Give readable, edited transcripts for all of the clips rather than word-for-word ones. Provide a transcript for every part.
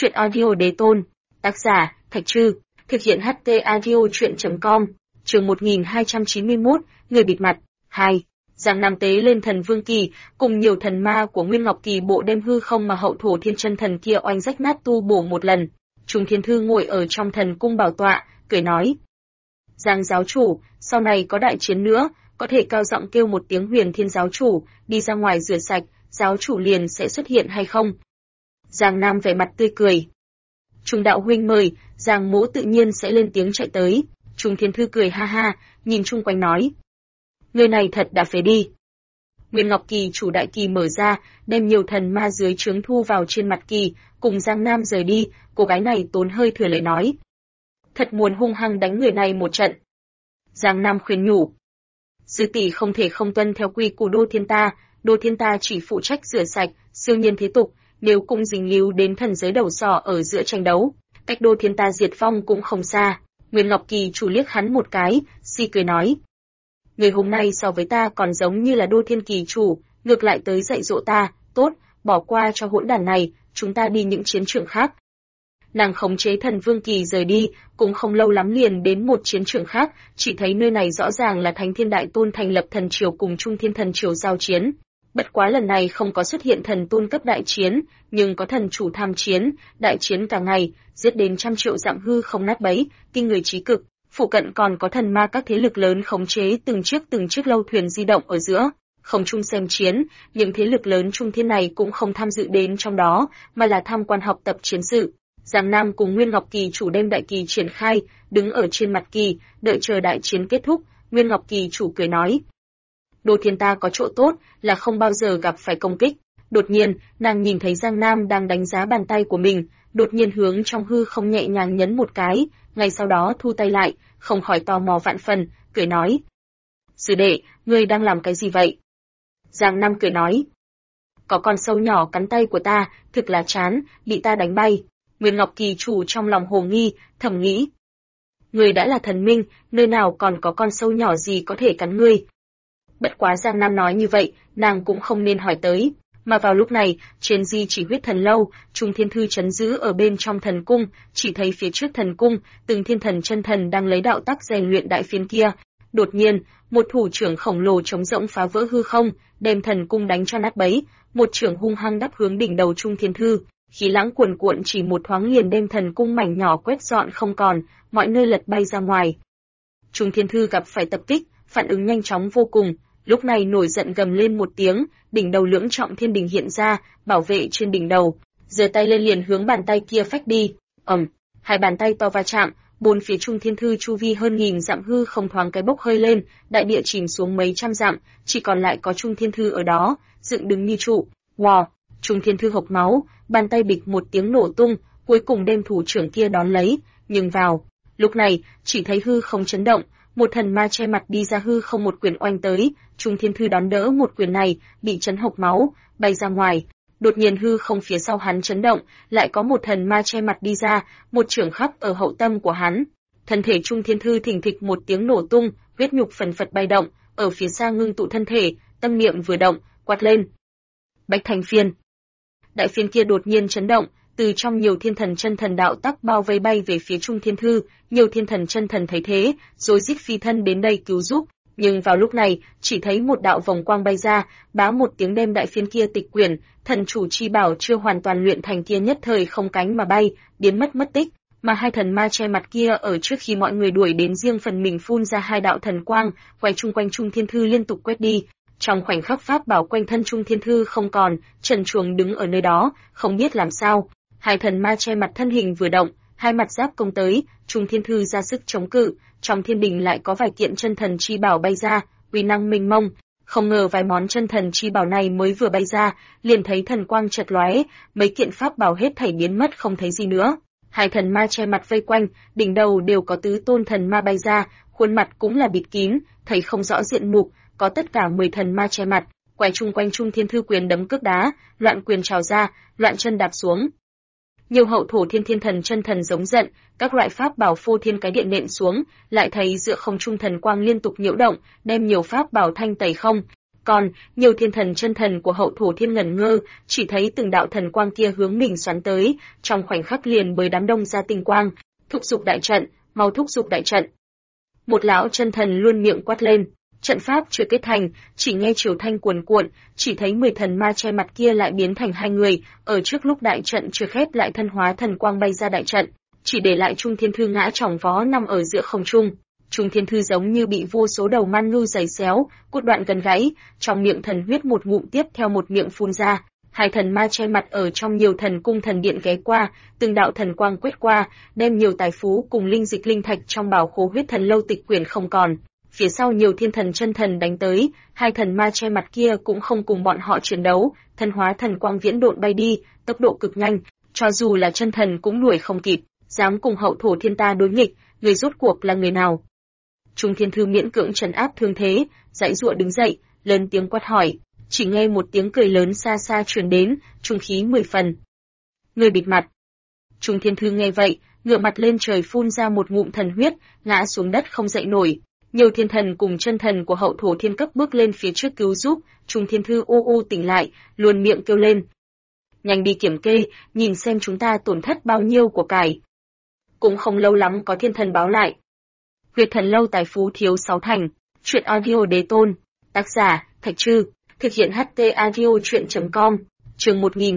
Chuyện audio đế tôn. Tác giả, Thạch Trư. Thực hiện HT audio chuyện.com. Chương 1291, Người bịt mặt. 2. Giang Nam tế lên thần Vương Kỳ, cùng nhiều thần ma của Nguyên Ngọc Kỳ bộ đem hư không mà hậu thổ thiên chân thần kia oanh rách nát tu bổ một lần. Trung Thiên Thư ngồi ở trong thần cung bảo tọa, cười nói. Giang giáo chủ, sau này có đại chiến nữa, có thể cao giọng kêu một tiếng Huyền Thiên giáo chủ, đi ra ngoài rửa sạch, giáo chủ liền sẽ xuất hiện hay không? Giang Nam vẻ mặt tươi cười. Trung đạo huynh mời, Giang Mỗ tự nhiên sẽ lên tiếng chạy tới. Trung Thiên Thư cười ha ha, nhìn chung quanh nói. Người này thật đã phế đi. Nguyên Ngọc Kỳ chủ đại kỳ mở ra, đem nhiều thần ma dưới trướng thu vào trên mặt kỳ, cùng Giang Nam rời đi, cô gái này tốn hơi thừa lời nói. Thật muốn hung hăng đánh người này một trận. Giang Nam khuyên nhủ. Sư tỷ không thể không tuân theo quy của Đô Thiên ta chỉ phụ trách rửa sạch, siêu nhiên thế tục, nếu cũng dính líu đến thần giới đầu sỏ ở giữa tranh đấu, cách Đô Thiên ta diệt vong cũng không xa. Nguyên Ngọc Kỳ chủ liếc hắn một cái, si cười nói. Người hôm nay so với ta còn giống như là Đô Thiên Kỳ chủ, ngược lại tới dạy dỗ ta, tốt, bỏ qua cho hỗn đản này, chúng ta đi những chiến trường khác. Nàng khống chế thần Vương Kỳ rời đi, cũng không lâu lắm liền đến một chiến trường khác, chỉ thấy nơi này rõ ràng là Thánh Thiên Đại Tôn thành lập thần triều cùng Trung Thiên thần triều giao chiến. Bất quá lần này không có xuất hiện thần tôn cấp đại chiến, nhưng có thần chủ tham chiến, đại chiến cả ngày, giết đến trăm triệu dặm hư không nát bấy, kinh người trí cực. Phụ cận còn có thần ma các thế lực lớn khống chế từng chiếc lâu thuyền di động ở giữa, không chung xem chiến, những thế lực lớn Trung Thiên này cũng không tham dự đến trong đó, mà là tham quan học tập chiến sự. Giang Nam cùng Nguyên Ngọc Kỳ chủ đem đại kỳ triển khai, đứng ở trên mặt kỳ, đợi chờ đại chiến kết thúc. Nguyên Ngọc Kỳ chủ cười nói. Đô Thiên ta có chỗ tốt là không bao giờ gặp phải công kích. Đột nhiên, nàng nhìn thấy Giang Nam đang đánh giá bàn tay của mình, đột nhiên hướng trong hư không nhẹ nhàng nhấn một cái, ngay sau đó thu tay lại, không khỏi tò mò vạn phần, cười nói. Sư đệ, ngươi đang làm cái gì vậy? Giang Nam cười nói. Có con sâu nhỏ cắn tay của ta, thực là chán, bị ta đánh bay. Nguyên Ngọc Kỳ chủ trong lòng hồ nghi, thầm nghĩ. Ngươi đã là thần minh, nơi nào còn có con sâu nhỏ gì có thể cắn ngươi? Bất quá Giang Nam nói như vậy, nàng cũng không nên hỏi tới. Mà vào lúc này, trên di chỉ huyết thần lâu, Trung Thiên Thư trấn giữ ở bên trong thần cung, chỉ thấy phía trước thần cung, từng thiên thần chân thần đang lấy đạo tắc rèn luyện đại phiến kia. Đột nhiên, một thủ trưởng khổng lồ trống rỗng phá vỡ hư không, đem thần cung đánh cho nát bấy, một trưởng hung hăng đắp hướng đỉnh đầu Trung Thiên Thư, khí lãng cuồn cuộn chỉ một thoáng liền đem thần cung mảnh nhỏ quét dọn không còn, mọi nơi lật bay ra ngoài. Trung Thiên Thư gặp phải tập kích, phản ứng nhanh chóng vô cùng. Lúc này nổi giận gầm lên một tiếng, đỉnh đầu lưỡng trọng thiên đình hiện ra, bảo vệ trên đỉnh đầu, giơ tay lên liền hướng bàn tay kia phách đi. Hai bàn tay to va chạm, bốn phía Trung Thiên Thư chu vi hơn nghìn dặm hư không thoáng cái bốc hơi lên, đại địa chìm xuống mấy trăm dặm, chỉ còn lại có Trung Thiên Thư ở đó, dựng đứng như trụ. Wow! Trung Thiên Thư hộc máu, bàn tay bịch một tiếng nổ tung, cuối cùng đem thủ trưởng kia đón lấy, nhưng vào lúc này, chỉ thấy hư không chấn động. Một thần ma che mặt đi ra hư không một quyền oanh tới, Trung Thiên Thư đón đỡ một quyền này, bị chấn hộc máu, bay ra ngoài. Đột nhiên hư không phía sau hắn chấn động, lại có một thần ma che mặt đi ra, một chưởng khắc ở hậu tâm của hắn. Thân thể Trung Thiên Thư thình thịch một tiếng nổ tung, huyết nhục phần phật bay động, ở phía xa ngưng tụ thân thể, tâm niệm vừa động, quát lên. Bách Thành Phiên. Đại phiên kia đột nhiên chấn động, từ trong nhiều thiên thần chân thần đạo tắc bao vây bay về phía Trung Thiên Thư, nhiều thiên thần chân thần thấy thế, rồi rít phi thân đến đây cứu giúp, nhưng vào lúc này, chỉ thấy một đạo vòng quang bay ra, bá một tiếng đem đại phiên kia tịch quyển, thần chủ chi bảo chưa hoàn toàn luyện thành kia nhất thời không cánh mà bay, biến mất tích, mà hai thần ma che mặt kia ở trước khi mọi người đuổi đến riêng phần mình phun ra hai đạo thần quang, quay chung quanh Trung Thiên Thư liên tục quét đi. Trong khoảnh khắc pháp bảo quanh thân Trung Thiên Thư không còn, trần truồng đứng ở nơi đó, không biết làm sao. Hai thần ma che mặt thân hình vừa động, hai mặt giáp công tới, Trung Thiên Thư ra sức chống cự, trong thiên đình lại có vài kiện chân thần chi bảo bay ra, uy năng mênh mông. Không ngờ vài món chân thần chi bảo này mới vừa bay ra, liền thấy thần quang chật lóe, mấy kiện pháp bảo hết thảy biến mất không thấy gì nữa. Hai thần ma che mặt vây quanh, đỉnh đầu đều có tứ tôn thần ma bay ra, khuôn mặt cũng là bịt kín, thấy không rõ diện mục, có tất cả 10 thần ma che mặt, quay chung quanh Trung Thiên Thư quyền đấm cước đá, loạn quyền trào ra, loạn chân đạp xuống. Nhiều hậu thổ thiên thiên thần chân thần giống giận, các loại pháp bảo phô thiên cái điện nện xuống, lại thấy giữa không trung thần quang liên tục nhiễu động, đem nhiều pháp bảo thanh tẩy không. Còn, nhiều thiên thần chân thần của Hậu Thổ Thiên ngẩn ngơ, chỉ thấy từng đạo thần quang kia hướng mình xoắn tới, trong khoảnh khắc liền bởi đám đông ra tinh quang, thúc giục đại trận, mau thúc giục đại trận. Một lão chân thần luôn miệng quát lên, trận pháp chưa kết thành, chỉ nghe triều thanh cuồn cuộn, chỉ thấy 10 thần ma che mặt kia lại biến thành 2 người, ở trước lúc đại trận chưa khép lại thân hóa thần quang bay ra đại trận, chỉ để lại Trung Thiên Thư ngã chỏng vó nằm ở giữa không trung. Trung Thiên Thư giống như bị vô số đầu man ngưu giày xéo, cốt đoạn gần gãy, trong miệng thần huyết một ngụm tiếp theo một miệng phun ra. 2 thần ma che mặt ở trong nhiều thần cung thần điện ghé qua, từng đạo thần quang quét qua, đem nhiều tài phú cùng linh dịch linh thạch trong bảo khố huyết thần lâu tịch quyển không còn. Phía sau nhiều thiên thần chân thần đánh tới, 2 thần ma che mặt kia cũng không cùng bọn họ chiến đấu, thân hóa thần quang viễn độn bay đi, tốc độ cực nhanh, cho dù là chân thần cũng đuổi không kịp, dám cùng Hậu Thổ Thiên ta đối nghịch, người rốt cuộc là người nào? Trung Thiên Thư miễn cưỡng trấn áp thương thế, giãy giụa đứng dậy, lớn tiếng quát hỏi, chỉ nghe một tiếng cười lớn xa xa truyền đến, trung khí 10 phần. Người bịt mặt. Trung Thiên Thư nghe vậy, ngửa mặt lên trời phun ra một ngụm thần huyết, ngã xuống đất không dậy nổi. Nhiều thiên thần cùng chân thần của Hậu Thổ Thiên cấp bước lên phía trước cứu giúp, Trung Thiên Thư tỉnh lại, luôn miệng kêu lên. Nhanh đi kiểm kê, nhìn xem chúng ta tổn thất bao nhiêu của cải. Cũng không lâu lắm có thiên thần báo lại. Huyệt thần lâu tài phú thiếu 6 thành, truyện audio đế tôn, tác giả, Thạch Trư, thực hiện HT audio truyện.com, chương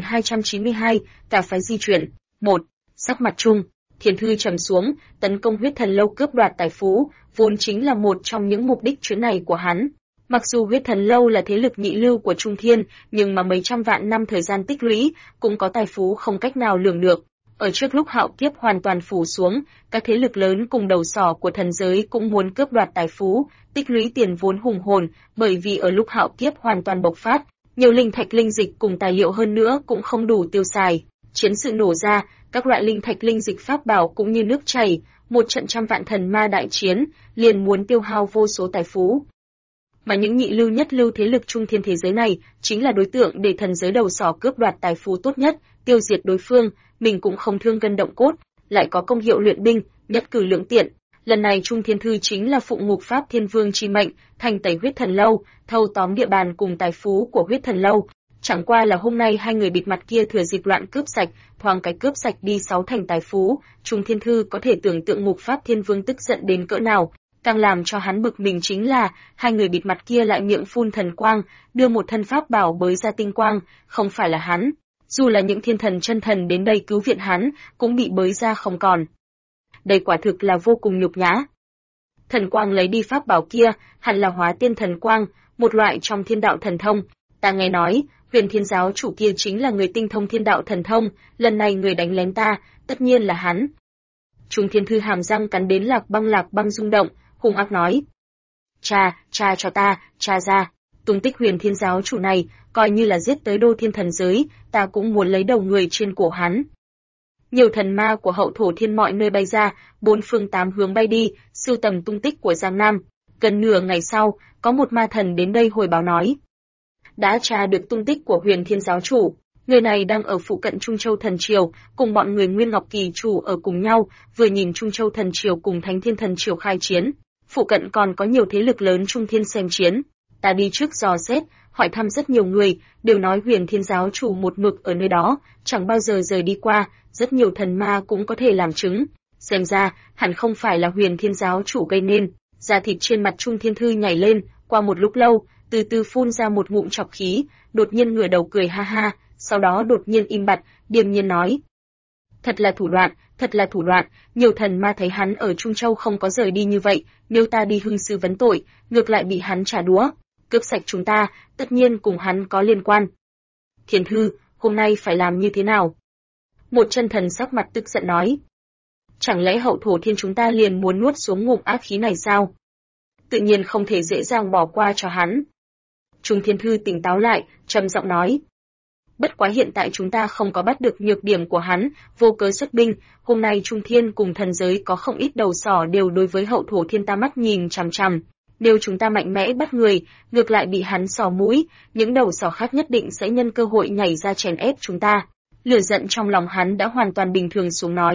1292, cả phái di chuyển. 1. Sắc mặt chung, Thiên Thư trầm xuống, tấn công huyết thần lâu cướp đoạt tài phú, vốn chính là một trong những mục đích chuyến này của hắn. Mặc dù huyết thần lâu là thế lực nhị lưu của Trung Thiên, nhưng mà mấy trăm vạn năm thời gian tích lũy, cũng có tài phú không cách nào lường được. Ở trước lúc hạo kiếp hoàn toàn phủ xuống, các thế lực lớn cùng đầu sỏ của thần giới cũng muốn cướp đoạt tài phú, tích lũy tiền vốn hùng hồn, bởi vì ở lúc hạo kiếp hoàn toàn bộc phát, nhiều linh thạch linh dịch cùng tài liệu hơn nữa cũng không đủ tiêu xài. Chiến sự nổ ra, các loại linh thạch linh dịch pháp bảo cũng như nước chảy, một trận trăm vạn thần ma đại chiến, liền muốn tiêu hao vô số tài phú. Mà những nhị lưu nhất lưu thế lực Trung Thiên thế giới này, chính là đối tượng để thần giới đầu sỏ cướp đoạt tài phú tốt nhất, tiêu diệt đối phương, mình cũng không thương gân động cốt, lại có công hiệu luyện binh, nhất cử lưỡng tiện. Lần này Trung Thiên Thư chính là phụng ngục pháp thiên vương chi mệnh, thành tẩy huyết thần lâu, thâu tóm địa bàn cùng tài phú của huyết thần lâu. Chẳng qua là hôm nay 2 người bịt mặt kia thừa dịp loạn cướp sạch, thoáng cái cướp sạch đi 6 thành tài phú, Trung Thiên Thư có thể tưởng tượng ngục pháp thiên vương tức giận đến cỡ nào. Càng làm cho hắn bực mình chính là, 2 người bịt mặt kia lại miệng phun thần quang, đưa một thân pháp bảo bới ra tinh quang, không phải là hắn. Dù là những thiên thần chân thần đến đây cứu viện hắn, cũng bị bới ra không còn. Đây quả thực là vô cùng nhục nhã. Thần quang lấy đi pháp bảo kia, hẳn là hóa tiên thần quang, một loại trong thiên đạo thần thông. Ta nghe nói, Huyền Thiên giáo chủ kia chính là người tinh thông thiên đạo thần thông, lần này người đánh lén ta, tất nhiên là hắn. Trung Thiên Thư hàm răng cắn đến lạc băng rung động, hung ác nói. Cha cho ta, cha ra, tung tích Huyền Thiên giáo chủ này, coi như là giết tới đô thiên thần giới, ta cũng muốn lấy đầu người trên cổ hắn. Nhiều thần ma của Hậu Thổ Thiên mọi nơi bay ra, 4 phương 8 hướng bay đi, sưu tầm tung tích của Giang Nam. Gần nửa ngày sau, có một ma thần đến đây hồi báo nói. Đã tra được tung tích của Huyền Thiên giáo chủ, người này đang ở phụ cận Trung Châu Thần Triều, cùng bọn người Nguyên Ngọc Kỳ chủ ở cùng nhau, vừa nhìn Trung Châu Thần Triều cùng Thánh Thiên Thần Triều khai chiến. Phụ cận còn có nhiều thế lực lớn Trung Thiên xem chiến. Ta đi trước dò xét, hỏi thăm rất nhiều người, đều nói Huyền Thiên giáo chủ một mực ở nơi đó, chẳng bao giờ rời đi qua, rất nhiều thần ma cũng có thể làm chứng. Xem ra, hẳn không phải là Huyền Thiên giáo chủ gây nên. Da thịt trên mặt Trung Thiên Thư nhảy lên, qua một lúc lâu, từ từ phun ra một ngụm trọc khí, đột nhiên ngửa đầu cười ha ha, sau đó đột nhiên im bặt, điềm nhiên nói. Thật là thủ đoạn, nhiều thần ma thấy hắn ở Trung Châu không có rời đi như vậy, nếu ta đi hưng sư vấn tội, ngược lại bị hắn trả đũa, cướp sạch chúng ta, tất nhiên cùng hắn có liên quan. Thiên Thư, hôm nay phải làm như thế nào? Một chân thần sắc mặt tức giận nói. Chẳng lẽ Hậu Thổ Thiên chúng ta liền muốn nuốt xuống ngụm ác khí này sao? Tự nhiên không thể dễ dàng bỏ qua cho hắn. Trung Thiên Thư tỉnh táo lại, trầm giọng nói. Bất quá hiện tại chúng ta không có bắt được nhược điểm của hắn, vô cớ xuất binh, hôm nay Trung Thiên cùng thần giới có không ít đầu sỏ đều đối với Hậu Thổ Thiên ta mắt nhìn chằm chằm. Nếu chúng ta mạnh mẽ bắt người, ngược lại bị hắn sò mũi, những đầu sỏ khác nhất định sẽ nhân cơ hội nhảy ra chèn ép chúng ta. Lửa giận trong lòng hắn đã hoàn toàn bình thường xuống nói.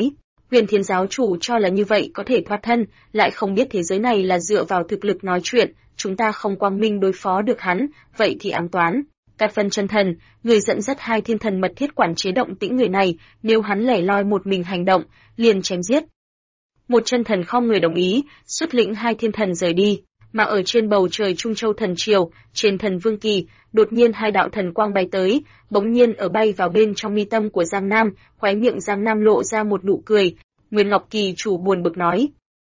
Huyền Thiên giáo chủ cho là như vậy có thể thoát thân, lại không biết thế giới này là dựa vào thực lực nói chuyện, chúng ta không quang minh đối phó được hắn, vậy thì ám toán. Cát Phân chân thần, người dẫn dắt hai thiên thần mật thiết quản chế động tĩnh người này, nếu hắn lẻ loi một mình hành động, liền chém giết. Một chân thần không người đồng ý, xuất lĩnh hai thiên thần rời đi, mà ở trên bầu trời Trung Châu thần triều, trên thần vương kỳ, đột nhiên hai đạo thần quang bay tới, bỗng nhiên ở bay vào bên trong mi tâm của Giang Nam, khóe miệng Giang Nam lộ ra một nụ cười. Nguyên Ngọc Kỳ chủ buồn bực nói: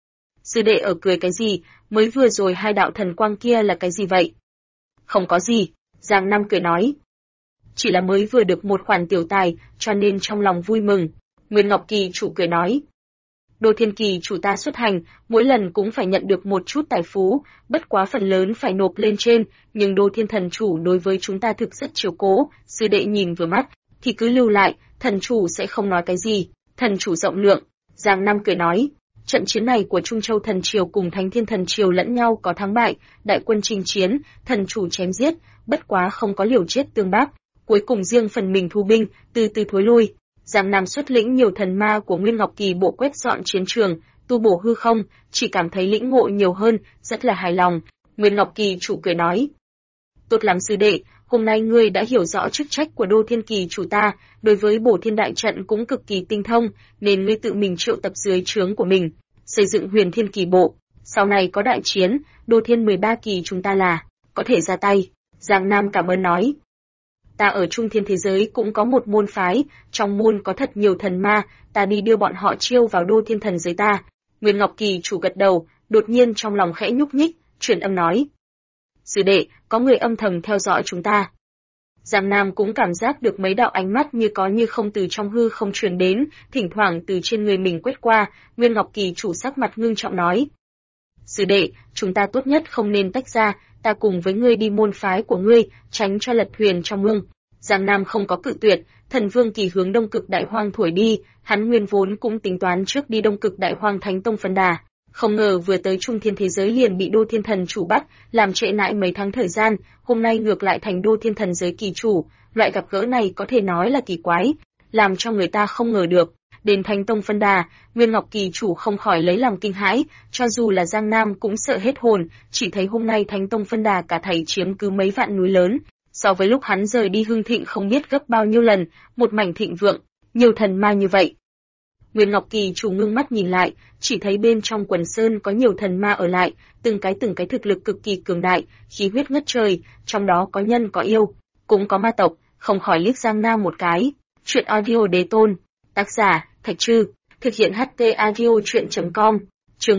sư đệ ở cười cái gì, mới vừa rồi hai đạo thần quang kia là cái gì vậy? Không có gì, Giang Nam cười nói. Chỉ là mới vừa được một khoản tiểu tài, cho nên trong lòng vui mừng. Nguyên Ngọc Kỳ chủ cười nói: Đô Thiên Kỳ chủ ta xuất hành, mỗi lần cũng phải nhận được một chút tài phú, bất quá phần lớn phải nộp lên trên, nhưng Đô Thiên thần chủ đối với chúng ta thực rất chiếu cố, sư đệ nhìn vừa mắt, thì cứ lưu lại, thần chủ sẽ không nói cái gì, thần chủ rộng lượng. Giang Nam cười nói: trận chiến này của Trung Châu thần triều cùng Thánh Thiên thần triều lẫn nhau có thắng bại, đại quân chinh chiến, thần chủ chém giết, bất quá không có liều chết tương bác, cuối cùng riêng phần mình thu binh, từ từ thối lui. Giang Nam xuất lĩnh nhiều thần ma của Nguyên Ngọc Kỳ bộ quét dọn chiến trường, tu bổ hư không, chỉ cảm thấy lĩnh ngộ nhiều hơn, rất là hài lòng. Nguyên Ngọc Kỳ chủ cười nói: tốt lắm sư đệ, hôm nay ngươi đã hiểu rõ chức trách của Đô Thiên Kỳ chủ ta, đối với bổ thiên đại trận cũng cực kỳ tinh thông, nên ngươi tự mình triệu tập dưới trướng của mình, xây dựng Huyền Thiên Kỳ bộ. Sau này có đại chiến, Đô Thiên 13 kỳ chúng ta là có thể ra tay. Giang Nam cảm ơn nói: ta ở Trung Thiên thế giới cũng có một môn phái, trong môn có thật nhiều thần ma, ta đi đưa bọn họ chiêu vào Đô Thiên thần giới ta. Nguyên Ngọc Kỳ chủ gật đầu, đột nhiên trong lòng khẽ nhúc nhích, truyền âm nói: sư đệ, có người âm thầm theo dõi chúng ta. Giang Nam cũng cảm giác được mấy đạo ánh mắt như có như không từ trong hư không truyền đến, thỉnh thoảng từ trên người mình quét qua. Nguyên Ngọc Kỳ chủ sắc mặt ngưng trọng nói: sư đệ, chúng ta tốt nhất không nên tách ra, ta cùng với ngươi đi môn phái của ngươi, tránh cho lật thuyền trong mương. Giang Nam không có cự tuyệt, thần vương kỳ hướng Đông Cực Đại Hoang thổi đi, hắn nguyên vốn cũng tính toán trước đi Đông Cực Đại Hoang Thánh Tông phân đà, không ngờ vừa tới Trung Thiên thế giới liền bị Đô Thiên thần chủ bắt, làm trễ nải mấy tháng thời gian, hôm nay ngược lại thành Đô Thiên thần giới kỳ chủ, loại gặp gỡ này có thể nói là kỳ quái, làm cho người ta không ngờ được. Đến Thánh Tông phân đà, Nguyên Ngọc Kỳ chủ không khỏi lấy làm kinh hãi, cho dù là Giang Nam cũng sợ hết hồn, chỉ thấy hôm nay Thánh Tông phân đà cả thảy chiếm cứ mấy vạn núi lớn, so với lúc hắn rời đi hưng thịnh không biết gấp bao nhiêu lần, một mảnh thịnh vượng, nhiều thần ma như vậy. Nguyên Ngọc Kỳ chủ ngưng mắt nhìn lại, chỉ thấy bên trong quần sơn có nhiều thần ma ở lại, từng cái thực lực cực kỳ cường đại, khí huyết ngất trời, trong đó có nhân có yêu, cũng có ma tộc, không khỏi liếc Giang Nam một cái. Chuyện audio Đế Tôn, tác giả Thạch Trư, thực hiện HT audio truyện.com, chương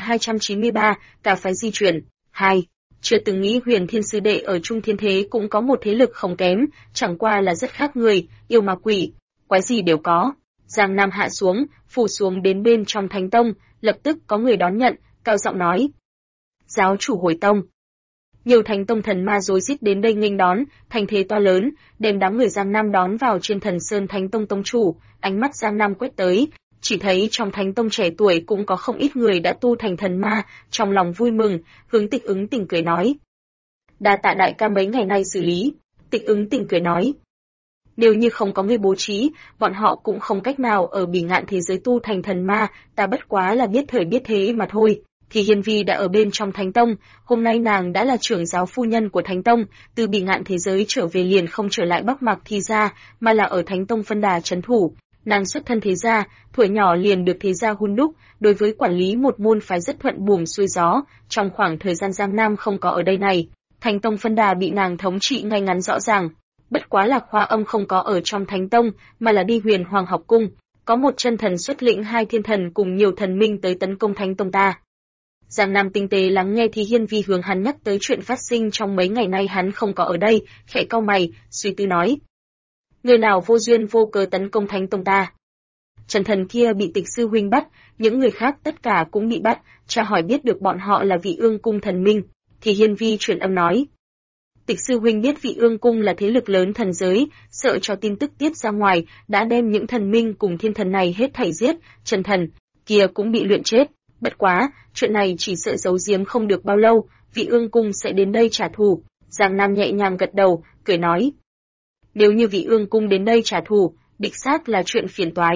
1293, cả phái di chuyển. 2. Chưa từng nghĩ Huyền Thiên sư đệ ở Trung Thiên thế cũng có một thế lực không kém, chẳng qua là rất khác người, yêu ma quỷ, quái gì đều có. Giang Nam hạ xuống, phủ xuống đến bên trong Thánh Tông, lập tức có người đón nhận, cao giọng nói: giáo chủ hồi tông. Nhiều Thánh Tông thần ma rối rít đến đây nghênh đón, thành thế to lớn, đem đám người Giang Nam đón vào trên Thần Sơn Thánh Tông tông chủ. Ánh mắt Giang Nam quét tới, chỉ thấy trong Thánh Tông trẻ tuổi cũng có không ít người đã tu thành thần ma, trong lòng vui mừng, hướng Tịch Ứng Tỉnh cười nói: đa tạ đại ca mấy ngày nay xử lý. Tịch Ứng Tỉnh cười nói: nếu như không có người bố trí, bọn họ cũng không cách nào ở Bỉ Ngạn thế giới tu thành thần ma, ta bất quá là biết thời biết thế mà thôi. Thì Hiên Vi đã ở bên trong Thánh Tông, hôm nay nàng đã là trưởng giáo phu nhân của Thánh Tông, từ Bỉ Ngạn thế giới trở về liền không trở lại Bắc Mạc Thi gia, mà là ở Thánh Tông phân đà trấn thủ. Nàng xuất thân thế gia, tuổi nhỏ liền được thế gia hun đúc, đối với quản lý một môn phái rất thuận buồm xuôi gió. Trong khoảng thời gian Giang Nam không có ở đây này, Thánh Tông phân đà bị nàng thống trị ngay ngắn rõ ràng. Bất quá là Khoa Âm không có ở trong Thánh Tông, mà là đi Huyền Hoàng học cung, có một chân thần xuất lĩnh hai thiên thần cùng nhiều thần minh tới tấn công Thánh Tông ta. Giang Nam tinh tế lắng nghe thì Hiên Vi hướng hắn nhắc tới chuyện phát sinh trong mấy ngày nay hắn không có ở đây, khẽ cau mày, suy tư nói: người nào vô duyên vô cớ tấn công Thánh Tông ta? Trần thần kia bị Tịch sư huynh bắt, những người khác tất cả cũng bị bắt, tra hỏi biết được bọn họ là Vị Ương cung thần minh. Thì Hiên Vi truyền âm nói: Tịch sư huynh biết Vị Ương cung là thế lực lớn thần giới, sợ cho tin tức tiết ra ngoài, đã đem những thần minh cùng thiên thần này hết thảy giết, Trần thần kia cũng bị luyện chết. Bất quá, chuyện này chỉ sợ giấu giếm không được bao lâu, Vị Ương cung sẽ đến đây trả thù. Giang Nam nhẹ nhàng gật đầu, cười nói: nếu như Vị Ương cung đến đây trả thù, đích xác là chuyện phiền toái.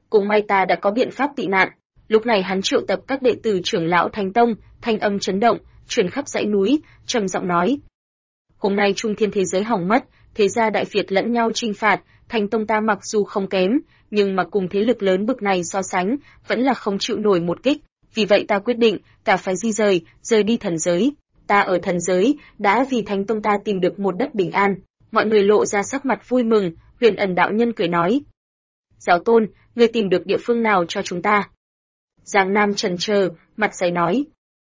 cũng may ta đã có biện pháp tị nạn. Lúc này hắn triệu tập các đệ tử trưởng lão Thánh Tông, thanh âm chấn động, truyền khắp dãy núi, trầm giọng nói: hôm nay trung thiên thế giới hỏng mất, thế gia đại phiệt lẫn nhau chinh phạt, Thánh Tông ta mặc dù không kém, nhưng mà cùng thế lực lớn bực này so sánh, vẫn là không chịu nổi một kích. Vì vậy ta quyết định, ta phải di rời đi thần giới. Ta ở thần giới, đã vì Thánh Tông ta tìm được một đất bình an. Mọi người lộ ra sắc mặt vui mừng, Huyền Ẩn đạo nhân cười nói: giáo tôn, ngươi tìm được địa phương nào cho chúng ta? Giang Nam chần chờ, mặt dày nói: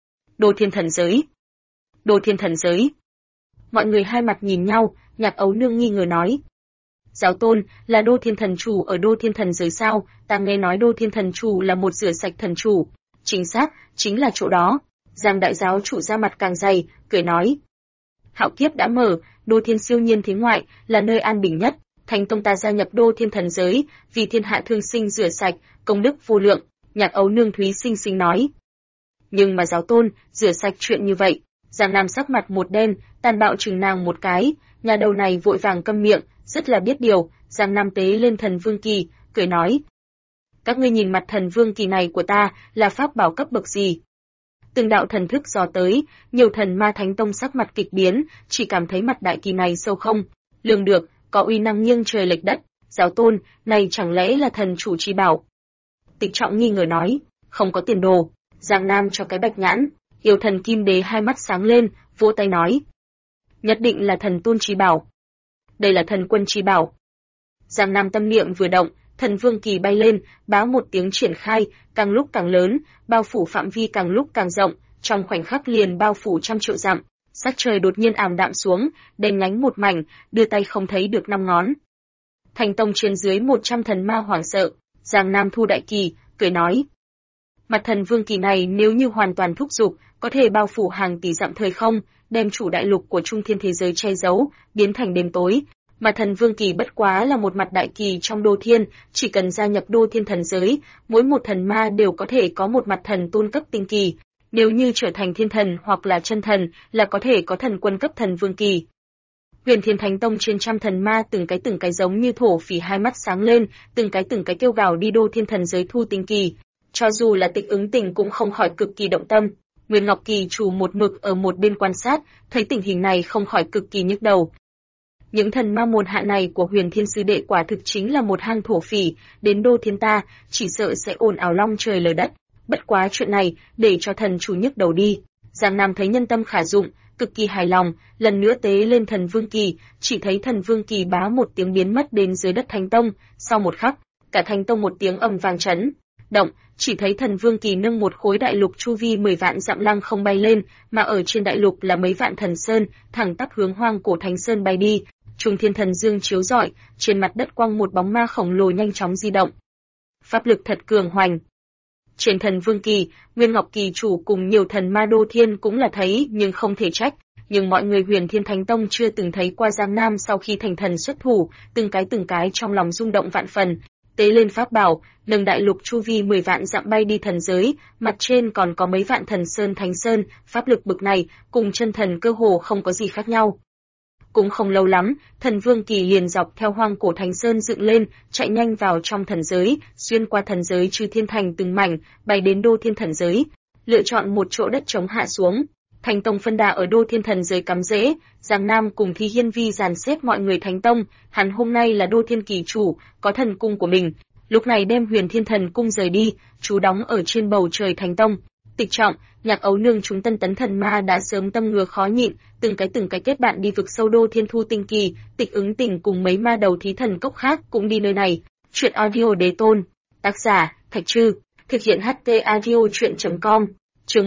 Đô Thiên thần giới. Đô Thiên thần giới. Mọi người hai mặt nhìn nhau, Nhạc Ấu Nương nghi ngờ nói: giáo tôn, là Đô Thiên thần chủ ở Đô Thiên thần giới sao? Ta nghe nói Đô Thiên thần chủ là một rửa sạch thần chủ. Chính xác, chính là chỗ đó. Giang đại giáo chủ ra mặt càng dày, cười nói: hạo kiếp đã mở, Đô Thiên siêu nhiên thế ngoại, là nơi an bình nhất. Thánh Tông ta gia nhập Đô Thiên thần giới, vì thiên hạ thương sinh rửa sạch, công đức vô lượng. Nhạc Ấu Nương thúy xinh xinh nói. Nhưng mà giáo tôn, rửa sạch chuyện như vậy. Giang Nam sắc mặt một đen, tàn bạo chừng nàng một cái, nhà đầu này vội vàng câm miệng, rất là biết điều. Giang Nam tế lên thần vương kỳ, cười nói: các ngươi nhìn mặt thần vương kỳ này của ta, là pháp bảo cấp bậc gì? Từng đạo thần thức dò tới, nhiều thần ma Thánh Tông sắc mặt kịch biến, chỉ cảm thấy mặt đại kỳ này sâu không lường được, có uy năng nghiêng trời lệch đất. Giáo tôn, này chẳng lẽ là thần chủ chi bảo? Tịch Trọng nghi ngờ nói: không có tiền đồ. Giang Nam cho cái bạch nhãn. Yêu thần Kim Đế hai mắt sáng lên, vỗ tay nói: nhất định là thần tôn chi bảo. Đây là thần quân chi bảo. Giang Nam tâm niệm vừa động, thần vương kỳ bay lên, báo một tiếng triển khai, càng lúc càng lớn, bao phủ phạm vi càng lúc càng rộng, trong khoảnh khắc liền bao phủ trăm triệu dặm. Sắc trời đột nhiên ảm đạm xuống, đen nhánh một mảnh, đưa tay không thấy được năm ngón. Thành Tông trên dưới 100 thần ma hoảng sợ. Giang Nam thu đại kỳ, cười nói: mặt thần vương kỳ này nếu như hoàn toàn thúc giục, có thể bao phủ hàng tỷ dặm thời không, đem chủ đại lục của trung thiên thế giới che giấu, biến thành đêm tối. Mà thần vương kỳ bất quá là một mặt đại kỳ trong Đô Thiên, chỉ cần gia nhập Đô Thiên thần giới, mỗi một thần ma đều có thể có một mặt thần tôn cấp tinh kỳ. Nếu như trở thành thiên thần hoặc là chân thần, là có thể có thần quân cấp thần vương kỳ. Huyền Thiên Thánh Tông trên trăm thần ma từng cái giống như thổ phỉ hai mắt sáng lên, từng cái kêu gào đi Đô Thiên thần giới thu tinh kỳ. Cho dù là Tịch Ứng Tình cũng không khỏi cực kỳ động tâm. Nguyên Ngọc Kỳ chủ một mực ở một bên quan sát, thấy tình hình này không khỏi cực kỳ nhức đầu. Những thần ma môn hạ này của Huyền Thiên sư đệ quả thực chính là một hang thổ phỉ, đến Đô Thiên ta, chỉ sợ sẽ ồn ào long trời lở đất. Bất quá chuyện này, để cho thần chủ nhức đầu đi. Giang Nam thấy nhân tâm khả dụng, cực kỳ hài lòng, lần nữa tế lên thần vương kỳ, chỉ thấy thần vương kỳ bá một tiếng biến mất đến dưới đất Thánh Tông. Sau một khắc, cả Thánh Tông một tiếng ầm vang chấn động, chỉ thấy thần vương kỳ nâng một khối đại lục chu vi 10 vạn dặm lăng không bay lên, mà ở trên đại lục là mấy vạn thần sơn, thẳng tắp hướng hoang cổ Thánh Sơn bay đi. Trung thiên thần dương chiếu rọi, trên mặt đất quang một bóng ma khổng lồ nhanh chóng di động. Pháp lực thật cường hoành. Trên thần vương kỳ, Nguyên Ngọc Kỳ chủ cùng nhiều thần ma Đô Thiên cũng là thấy nhưng không thể trách. Nhưng mọi người Huyền Thiên Thánh Tông chưa từng thấy qua Giang Nam sau khi thành thần xuất thủ, từng cái trong lòng rung động vạn phần. Tế lên pháp bảo, nâng đại lục chu vi 10 vạn dặm bay đi thần giới, mặt trên còn có mấy vạn thần sơn thánh sơn, pháp lực bực này, cùng chân thần cơ hồ không có gì khác nhau. Cũng không lâu lắm, thần vương kỳ liền dọc theo hoang cổ Thánh Sơn dựng lên, chạy nhanh vào trong thần giới, xuyên qua thần giới Chư Thiên Thành từng mảnh, bay đến Đô Thiên thần giới, lựa chọn một chỗ đất trống hạ xuống. Thánh Tông phân đà ở Đô Thiên thần giới cắm rễ, Giang Nam cùng Thi Hiên Vi dàn xếp mọi người Thánh Tông, hắn hôm nay là Đô Thiên kỳ chủ, có thần cung của mình, lúc này đem Huyền Thiên thần cung rời đi, trú đóng ở trên bầu trời Thánh Tông. Tịch Trọng, Nhạc Ấu Nương chúng tân tấn thần ma đã sớm tâm ngứa khó nhịn, từng cái kết bạn đi vực sâu Đô Thiên thu tinh kỳ. Tịch Ứng Tình cùng mấy ma đầu thí thần cốc khác cũng đi nơi này. Chuyện audio Đế Tôn, tác giả Thạch Trư, thực hiện HT audio truyện.com. Chương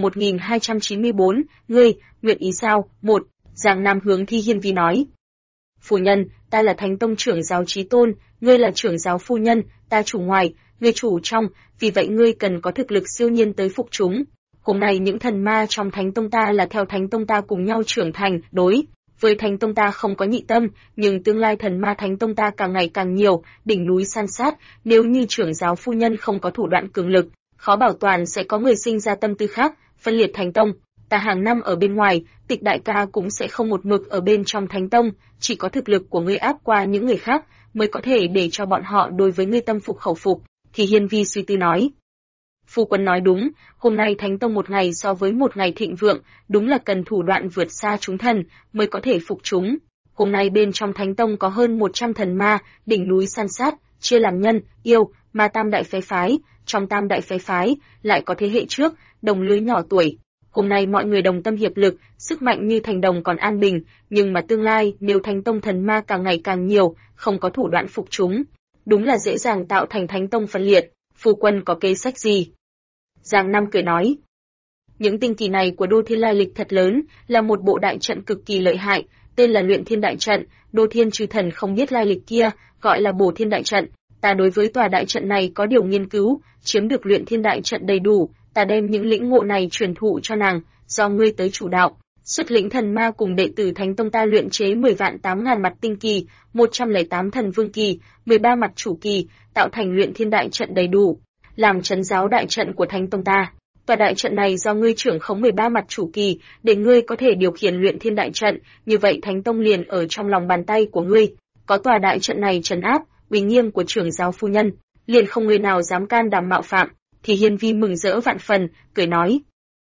1294, ngươi nguyện ý sao? 1. Giang Nam hướng Thi Hiên Vi nói: phu nhân, ta là Thánh Tông trưởng giáo Chí Tôn, ngươi là trưởng giáo phu nhân, ta chủ ngoài, ngươi chủ trong, vì vậy ngươi cần có thực lực siêu nhiên tới phục chúng. Hôm nay những thần ma trong Thánh Tông ta là theo Thánh Tông ta cùng nhau trưởng thành, đối với Thánh Tông ta không có nhị tâm, nhưng tương lai thần ma Thánh Tông ta càng ngày càng nhiều, đỉnh núi san sát, nếu như trưởng giáo phu nhân không có thủ đoạn cường lực, khó bảo toàn sẽ có người sinh ra tâm tư khác, phân liệt Thánh Tông. Ta hàng năm ở bên ngoài, Tịch đại ca cũng sẽ không một mực ở bên trong Thánh Tông, chỉ có thực lực của ngươi áp qua những người khác, mới có thể để cho bọn họ đối với ngươi tâm phục khẩu phục. Thì Hiên Vi suy tư nói. Phu quân nói đúng, hôm nay Thánh Tông một ngày so với một ngày thịnh vượng, đúng là cần thủ đoạn vượt xa chúng thần, mới có thể phục chúng. Hôm nay bên trong Thánh Tông có hơn 100 thần ma, đỉnh núi san sát, chia làm nhân, yêu, ma tam đại phái phái, trong tam đại phái phái, lại có thế hệ trước, đồng lứa nhỏ tuổi. Hôm nay mọi người đồng tâm hiệp lực, sức mạnh như thành đồng còn an bình, nhưng mà tương lai nếu Thánh Tông thần ma càng ngày càng nhiều, không có thủ đoạn phục chúng, đúng là dễ dàng tạo thành Thánh Tông phân liệt. Phu quân có kế sách gì? Giang Nam cười nói. Những tinh kỳ này của Đô Thiên lai lịch thật lớn, là một bộ đại trận cực kỳ lợi hại, tên là Luyện Thiên Đại Trận, Đô Thiên chư thần không biết lai lịch kia, gọi là Bổ Thiên Đại Trận. Ta đối với tòa đại trận này có điều nghiên cứu, chiếm được Luyện Thiên Đại Trận đầy đủ, ta đem những lĩnh ngộ này truyền thụ cho nàng, do ngươi tới chủ đạo. Xuất lĩnh thần ma cùng đệ tử Thánh Tông ta luyện chế 10 vạn 8.000 mặt tinh kỳ, 108 thần vương kỳ, 13 mặt chủ kỳ, tạo thành Luyện Thiên Đại Trận đầy đủ, làm trấn giáo đại trận của Thánh Tông ta. Tòa đại trận này do ngươi trưởng khống 13 mặt chủ kỳ, để ngươi có thể điều khiển Luyện Thiên Đại Trận, như vậy Thánh Tông liền ở trong lòng bàn tay của ngươi. Có tòa đại trận này trấn áp, uy nghiêm của trưởng giáo phu nhân, liền không người nào dám can đảm mạo phạm. Thì Hiên Vi mừng rỡ vạn phần, cười nói.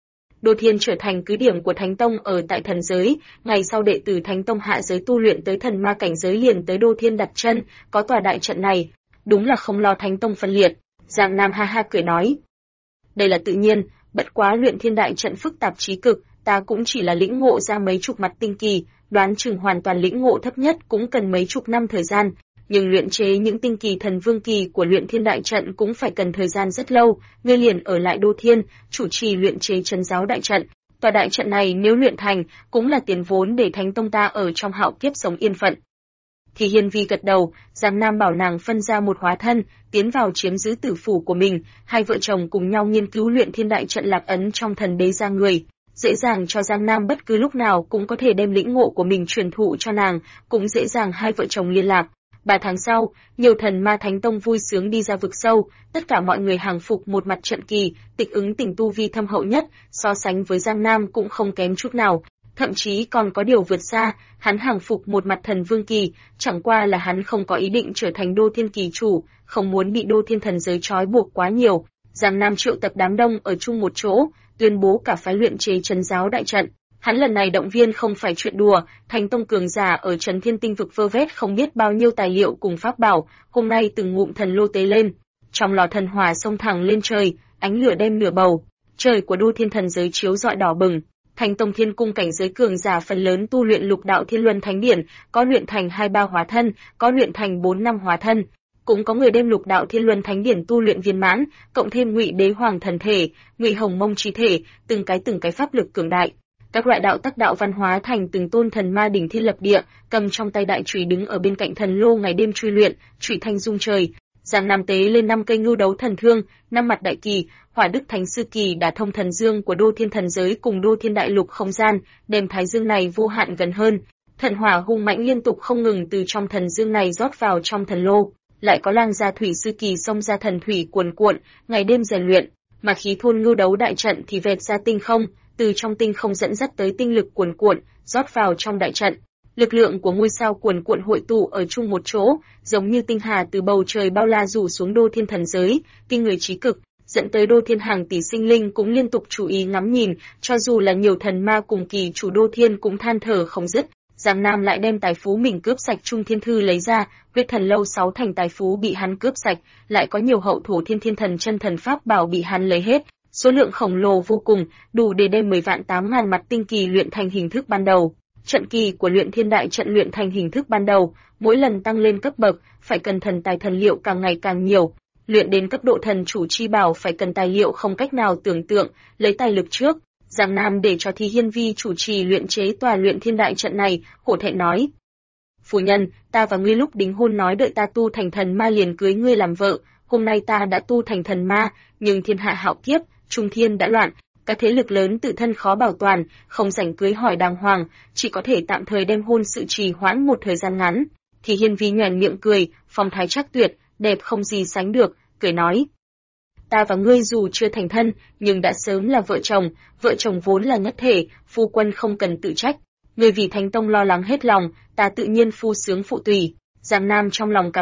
Đô Thiên trở thành cứ điểm của Thánh Tông ở tại thần giới, ngày sau đệ tử Thánh Tông hạ giới tu luyện tới thần ma cảnh giới liền tới Đô Thiên đặt chân, có tòa đại trận này, đúng là không lo Thánh Tông phân liệt. Giang Nam ha ha cười nói. Đây là tự nhiên, bất quá Luyện Thiên Đại Trận phức tạp trí cực, ta cũng chỉ là lĩnh ngộ ra mấy chục mặt tinh kỳ, đoán chừng hoàn toàn lĩnh ngộ thấp nhất cũng cần mấy chục năm thời gian. Nhưng luyện chế những tinh kỳ thần vương kỳ của Luyện Thiên Đại Trận cũng phải cần thời gian rất lâu, ngươi liền ở lại Đô Thiên, chủ trì luyện chế trấn giáo đại trận. Tòa đại trận này nếu luyện thành, cũng là tiền vốn để Thánh Tông ta ở trong hạo kiếp sống yên phận. Thì Hiên Vi gật đầu, Giang Nam bảo nàng phân ra một hóa thân, tiến vào chiếm giữ tử phủ của mình, hai vợ chồng cùng nhau nghiên cứu Luyện Thiên Đại Trận lạc ấn trong thần đế ra người, dễ dàng cho Giang Nam bất cứ lúc nào cũng có thể đem lĩnh ngộ của mình truyền thụ cho nàng, cũng dễ dàng hai vợ chồng liên lạc. 3 tháng sau, nhiều thần ma Thánh Tông vui sướng đi ra vực sâu, tất cả mọi người hàng phục một mặt trận kỳ, Tịch Ứng Tỉnh tu vi thâm hậu nhất, so sánh với Giang Nam cũng không kém chút nào, thậm chí còn có điều vượt xa, hắn hàng phục một mặt thần vương kỳ, chẳng qua là hắn không có ý định trở thành Đô Thiên kỳ chủ, không muốn bị Đô Thiên thần giới trói buộc quá nhiều. Giang Nam triệu tập đám đông ở chung một chỗ, tuyên bố cả phái luyện chế trấn giáo đại trận. Hắn lần này động viên không phải chuyện đùa, Thánh Tông cường giả ở Trấn Thiên Tinh vực vơ vét không biết bao nhiêu tài liệu cùng pháp bảo, hôm nay từng ngụm thần lô tế lên, trong lò thần hỏa xông thẳng lên trời, ánh lửa đem nửa bầu, trời của Đô Thiên thần giới chiếu rọi đỏ bừng. Thánh Tông Thiên Cung cảnh giới cường giả phần lớn tu luyện Lục Đạo Thiên Luân Thánh Điển, có luyện thành 2-3 hóa thân, có luyện thành 4-5 hóa thân, cũng có người đem Lục Đạo Thiên Luân Thánh Điển tu luyện viên mãn, cộng thêm Ngụy Đế Hoàng thần thể, Ngụy Hồng Mông chi thể, từng cái pháp lực cường đại. Các loại đạo tác đạo văn hóa thành từng tôn thần ma đỉnh thiên lập địa, cầm trong tay đại chùy đứng ở bên cạnh thần lô ngày đêm truy luyện, chùy thanh rung trời. Giang Nam tế lên 5 cây ngưu đấu thần thương, 5 mặt đại kỳ, Hỏa Đức Thánh Sư Kỳ đả thông thần dương của Đô Thiên thần giới cùng Đô Thiên đại lục không gian, đem thái dương này vô hạn gần hơn. Thần hỏa hung mãnh liên tục không ngừng từ trong thần dương này rót vào trong thần lô, lại có Lang Gia Thủy Sư Kỳ xông ra thần thủy cuồn cuộn, ngày đêm rèn luyện, mà khí thôn ngưu đấu đại trận thì vẹt ra tinh không, từ trong tinh không dẫn dắt tới tinh lực cuồn cuộn, rót vào trong đại trận. Lực lượng của ngôi sao cuồn cuộn hội tụ ở chung một chỗ, giống như tinh hà từ bầu trời bao la rủ xuống Đô Thiên thần giới, kinh người trí cực, dẫn tới Đô Thiên hàng tỷ sinh linh cũng liên tục chú ý ngắm nhìn, cho dù là nhiều thần ma cùng kỳ chủ Đô Thiên cũng than thở không dứt. Giang Nam lại đem tài phú mình cướp sạch Trung Thiên Thư lấy ra, Huyết Thần Lâu 6 thành tài phú bị hắn cướp sạch, lại có nhiều hậu thổ thiên thiên thần chân thần pháp bảo bị hắn lấy hết, số lượng khổng lồ vô cùng, đủ để đem 10 vạn 8.000 mặt tinh kỳ luyện thành hình thức ban đầu. Trận kỳ của Luyện Thiên Đại Trận luyện thành hình thức ban đầu, mỗi lần tăng lên cấp bậc, phải cần thần tài thần liệu càng ngày càng nhiều. Luyện đến cấp độ thần chủ chi bảo phải cần tài liệu không cách nào tưởng tượng, lấy tài lực trước. Giang Nam để cho Thi Hiên Vi chủ trì luyện chế tòa Luyện Thiên Đại Trận này, hổ thẹn nói: "Phu nhân, ta và ngươi lúc đính hôn nói đợi ta tu thành thần ma liền cưới ngươi làm vợ, hôm nay ta đã tu thành thần ma, nhưng thiên hạ hạo kiếp, trung thiên đã loạn, các thế lực lớn tự thân khó bảo toàn, không rảnh cưới hỏi đàng hoàng, chỉ có thể tạm thời đem hôn sự trì hoãn một thời gian ngắn." Thì Hiên Vi nhoẻn miệng cười, phong thái chắc tuyệt, đẹp không gì sánh được, cười nói: "Ta và ngươi dù chưa thành thân, nhưng đã sớm là vợ chồng vốn là nhất thể, phu quân không cần tự trách. Ngươi vì Thánh Tông lo lắng hết lòng, ta tự nhiên phu sướng phụ tùy." Giang Nam trong lòng cảm động,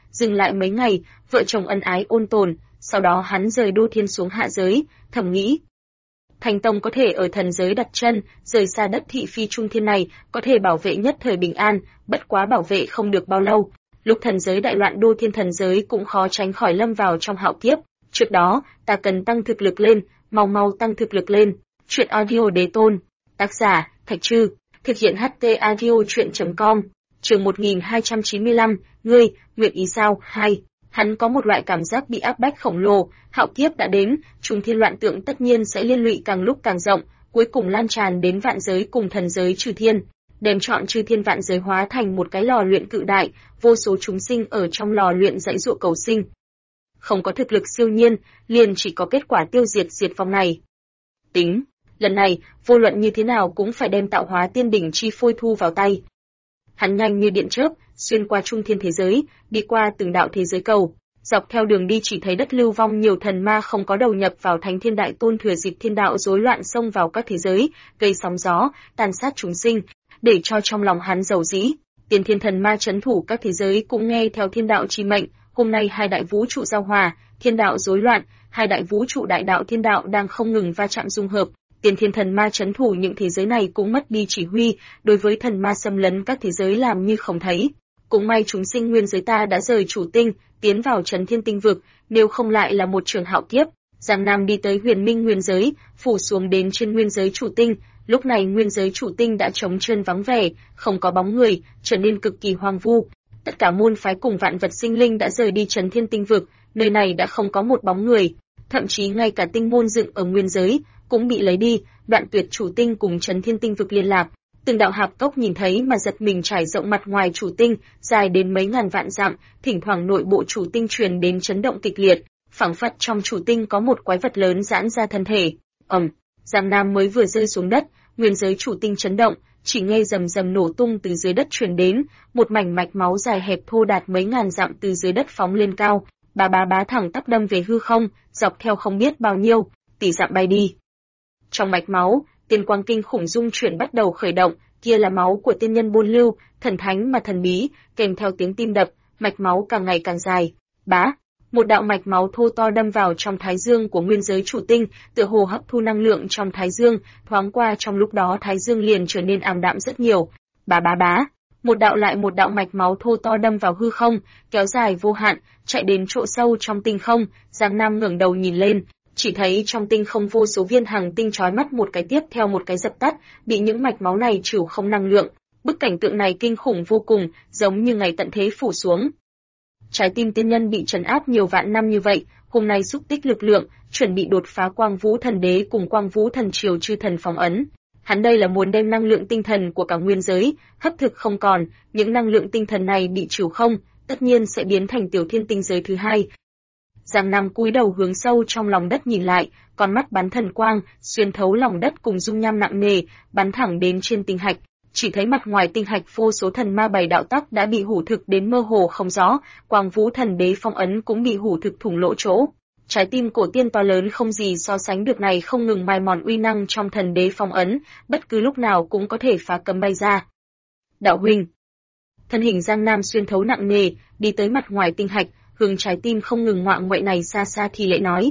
dừng lại mấy ngày, vợ chồng ân ái ôn tồn, sau đó hắn rời Đô Thiên xuống hạ giới, thầm nghĩ. Thành Tông có thể ở thần giới đặt chân, rời xa đất thị phi trung thiên này, có thể bảo vệ nhất thời bình an, bất quá bảo vệ không được bao lâu. Lúc thần giới đại loạn Đô Thiên thần giới cũng khó tránh khỏi lâm vào trong hạo kiếp. Trước đó, ta cần tăng thực lực lên, mau tăng thực lực lên. Chuyện audio đế tôn. Tác giả, Thạch Trư. Thực hiện HT audio chuyện.com. Chương 1295, ngươi, nguyện ý sao? 2. Hắn có một loại cảm giác bị áp bách khổng lồ, hạo kiếp đã đến, trung thiên loạn tượng tất nhiên sẽ liên lụy càng lúc càng rộng, cuối cùng lan tràn đến vạn giới cùng thần giới trừ thiên, đem trọn trừ thiên vạn giới hóa thành một cái lò luyện cự đại, vô số chúng sinh ở trong lò luyện dãy dụa cầu sinh. Không có thực lực siêu nhiên, liền chỉ có kết quả tiêu diệt diệt vong này. Tính, lần này, vô luận như thế nào cũng phải đem tạo hóa tiên đỉnh chi phôi thu vào tay. Hắn nhanh như điện chớp, xuyên qua trung thiên thế giới, đi qua từng đạo thế giới cầu, dọc theo đường đi chỉ thấy đất lưu vong nhiều thần ma không có đầu nhập vào Thánh Thiên Đại Tôn thừa dịp thiên đạo rối loạn xông vào các thế giới, gây sóng gió, tàn sát chúng sinh, để cho trong lòng hắn dầu dĩ. Tiên thiên thần ma trấn thủ các thế giới cũng nghe theo thiên đạo chi mệnh, hôm nay hai đại vũ trụ giao hòa, thiên đạo rối loạn, hai đại vũ trụ đại đạo thiên đạo đang không ngừng va chạm dung hợp. Tiên thiên thần ma trấn thủ những thế giới này cũng mất đi chỉ huy, đối với thần ma xâm lấn các thế giới làm như không thấy. Cũng may chúng sinh nguyên giới ta đã rời chủ tinh, tiến vào trấn thiên tinh vực, nếu không lại là một trường hạo kiếp. Giang Nam đi tới huyền minh nguyên giới, phủ xuống đến trên nguyên giới chủ tinh, lúc này nguyên giới chủ tinh đã trống trơn vắng vẻ, không có bóng người, trở nên cực kỳ hoang vu. Tất cả môn phái cùng vạn vật sinh linh đã rời đi trấn thiên tinh vực, nơi này đã không có một bóng người, thậm chí ngay cả tinh môn dựng ở nguyên giới cũng bị lấy đi, đoạn tuyệt chủ tinh cùng trấn thiên tinh vực liên lạc. Từng đạo hạp cốc nhìn thấy mà giật mình trải rộng mặt ngoài chủ tinh, dài đến mấy ngàn vạn dặm, thỉnh thoảng nội bộ chủ tinh truyền đến chấn động kịch liệt, phảng phất trong chủ tinh có một quái vật lớn giãn ra thân thể. Giang Nam mới vừa rơi xuống đất, nguyên giới chủ tinh chấn động, chỉ nghe rầm rầm nổ tung từ dưới đất truyền đến, một mảnh mạch máu dài hẹp thô đạt mấy ngàn dặm từ dưới đất phóng lên cao, bá thẳng tắp đâm về hư không, dọc theo không biết bao nhiêu tỷ dặm bay đi. Trong mạch máu, tiên quang kinh khủng dung chuyển bắt đầu khởi động, kia là máu của tiên nhân buôn lưu, thần thánh mà thần bí, kèm theo tiếng tim đập, mạch máu càng ngày càng dài. Một đạo mạch máu thô to đâm vào trong thái dương của nguyên giới chủ tinh, tựa hồ hấp thu năng lượng trong thái dương, thoáng qua trong lúc đó thái dương liền trở nên ảm đạm rất nhiều. Một đạo lại một đạo mạch máu thô to đâm vào hư không, kéo dài vô hạn, chạy đến chỗ sâu trong tinh không. Giang Nam ngẩng đầu nhìn lên, chỉ thấy trong tinh không vô số viên hành tinh chói mắt một cái tiếp theo một cái dập tắt, bị những mạch máu này trừ không năng lượng. Bức cảnh tượng này kinh khủng vô cùng, giống như ngày tận thế phủ xuống. Trái tim tiên nhân bị trấn áp nhiều vạn năm như vậy, hôm nay xúc tích lực lượng, chuẩn bị đột phá Quang Vũ Thần Đế cùng Quang Vũ Thần Triều chư thần phong ấn. Hắn đây là muốn đem năng lượng tinh thần của cả nguyên giới hấp thực không còn, những năng lượng tinh thần này bị trừ không, tất nhiên sẽ biến thành tiểu thiên tinh giới thứ hai. Giang Nam cúi đầu hướng sâu trong lòng đất nhìn lại, con mắt bắn thần quang, xuyên thấu lòng đất cùng dung nham nặng nề, bắn thẳng đến trên tinh hạch. Chỉ thấy mặt ngoài tinh hạch vô số thần ma bảy đạo tắc đã bị hủ thực đến mơ hồ không rõ, Quang Vũ Thần Đế phong ấn cũng bị hủ thực thủng lỗ chỗ. Trái tim cổ tiên to lớn không gì so sánh được này không ngừng mài mòn uy năng trong thần đế phong ấn, bất cứ lúc nào cũng có thể phá cấm bay ra. Đạo huynh. Thân hình Giang Nam xuyên thấu nặng nề, đi tới mặt ngoài tinh hạch, hướng trái tim không ngừng ngoạng ngoại này xa xa thì lễ nói.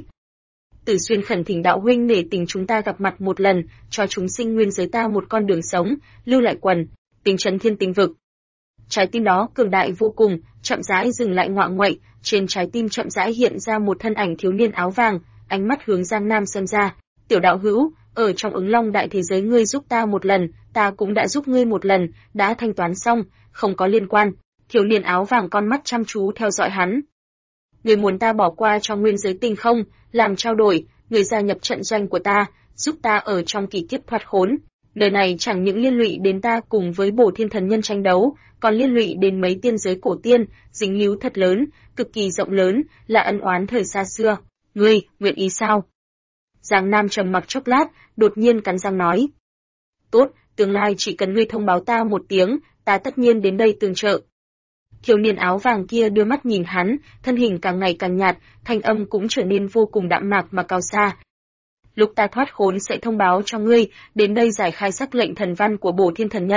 Tử Xuyên khẩn thỉnh đạo huynh nể tình chúng ta gặp mặt một lần, cho chúng sinh nguyên giới ta một con đường sống, lưu lại quần, tình trấn thiên tinh vực. Trái tim đó cường đại vô cùng, chậm rãi dừng lại ngoạng ngoại, trên trái tim chậm rãi hiện ra một thân ảnh thiếu niên áo vàng, ánh mắt hướng Giang Nam xem ra. Tiểu đạo hữu, ở trong Ứng Long đại thế giới ngươi giúp ta một lần, ta cũng đã giúp ngươi một lần, đã thanh toán xong, không có liên quan. Thiếu niên áo vàng con mắt chăm chú theo dõi hắn. Ngươi muốn ta bỏ qua cho nguyên giới tinh không, làm trao đổi, ngươi gia nhập trận doanh của ta, giúp ta ở trong kỳ kiếp thoát khốn. Đời này chẳng những liên lụy đến ta cùng với Bổ Thiên Thần Nhân tranh đấu, còn liên lụy đến mấy tiên giới cổ tiên, dính líu thật lớn, cực kỳ rộng lớn, là ân oán thời xa xưa. Ngươi, nguyện ý sao? Giang Nam trầm mặc chốc lát, đột nhiên cắn răng nói. Tốt, tương lai chỉ cần ngươi thông báo ta một tiếng, ta tất nhiên đến đây tương trợ. Thiếu niên áo vàng kia đưa mắt nhìn hắn, thân hình càng ngày càng nhạt, thanh âm cũng trở nên vô cùng đạm mạc mà cao xa. Lúc ta thoát khốn sẽ thông báo cho ngươi, đến đây giải khai sắc lệnh thần văn của Bổ Thiên Thần Nhân.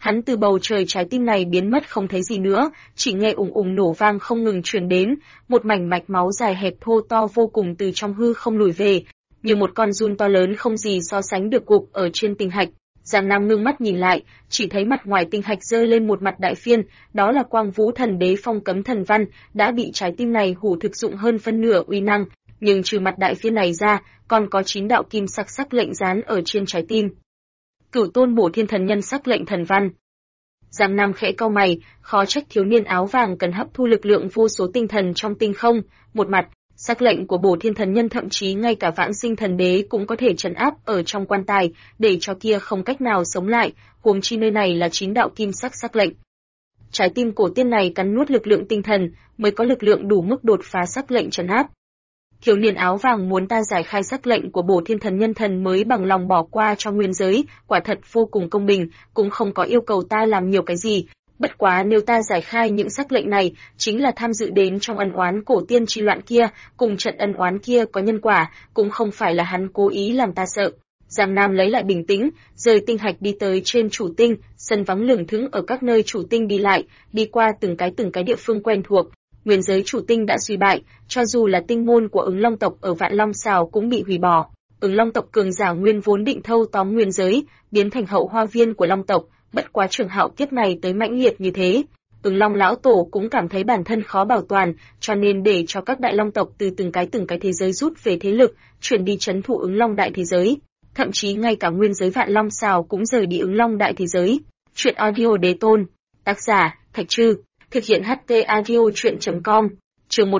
Hắn từ bầu trời trái tim này biến mất không thấy gì nữa, chỉ nghe ùng ùng nổ vang không ngừng truyền đến, một mảnh mạch máu dài hẹp thô to vô cùng từ trong hư không lùi về, như một con giun to lớn không gì so sánh được gục ở trên tinh hạch. Giang Nam ngưng mắt nhìn lại, chỉ thấy mặt ngoài tinh hạch rơi lên một mặt đại phiên, đó là Quang Vũ Thần Đế phong cấm thần văn, đã bị trái tim này hủ thực dụng hơn phân nửa uy năng, nhưng trừ mặt đại phiên này ra, còn có 9 đạo kim sắc lệnh dán ở trên trái tim. Cửu Tôn Bổ Thiên Thần Nhân sắc lệnh thần văn. Giang Nam khẽ cau mày, khó trách thiếu niên áo vàng cần hấp thu lực lượng vô số tinh thần trong tinh không. Một mặt, sắc lệnh của Bổ Thiên Thần Nhân thậm chí ngay cả Vãng Sinh Thần Đế cũng có thể trấn áp ở trong quan tài, để cho kia không cách nào sống lại, huống chi nơi này là 9 đạo kim sắc lệnh. Trái tim cổ tiên này cắn nuốt lực lượng tinh thần, mới có lực lượng đủ mức đột phá sắc lệnh trấn áp. Thiếu niên áo vàng muốn ta giải khai sắc lệnh của Bổ Thiên Thần Nhân thần mới bằng lòng bỏ qua cho nguyên giới, quả thật vô cùng công bình, cũng không có yêu cầu ta làm nhiều cái gì. Bất quá nếu ta giải khai những sắc lệnh này, chính là tham dự đến trong ân oán cổ tiên chi loạn kia, cùng trận ân oán kia có nhân quả, cũng không phải là hắn cố ý làm ta sợ. Giang Nam lấy lại bình tĩnh, rời tinh hạch đi tới trên chủ tinh, sân vắng lửng thững ở các nơi chủ tinh đi lại, đi qua từng cái địa phương quen thuộc. Nguyên giới chủ tinh đã suy bại, cho dù là tinh môn của Ứng Long tộc ở Vạn Long Sào cũng bị hủy bỏ. Ứng Long tộc cường giả nguyên vốn định thâu tóm nguyên giới, biến thành hậu hoa viên của Long tộc, bất quá trường hạo kiếp này tới mãnh liệt như thế. Ứng Long lão tổ cũng cảm thấy bản thân khó bảo toàn, cho nên để cho các đại long tộc từ từng cái thế giới rút về thế lực, chuyển đi trấn thủ Ứng Long đại thế giới. Thậm chí ngay cả nguyên giới Vạn Long Sào cũng rời đi Ứng Long đại thế giới. Chuyện audio đế tôn. Tác giả, Thạch Trư. Thực hiện HT Audio Chuyện.com. Chương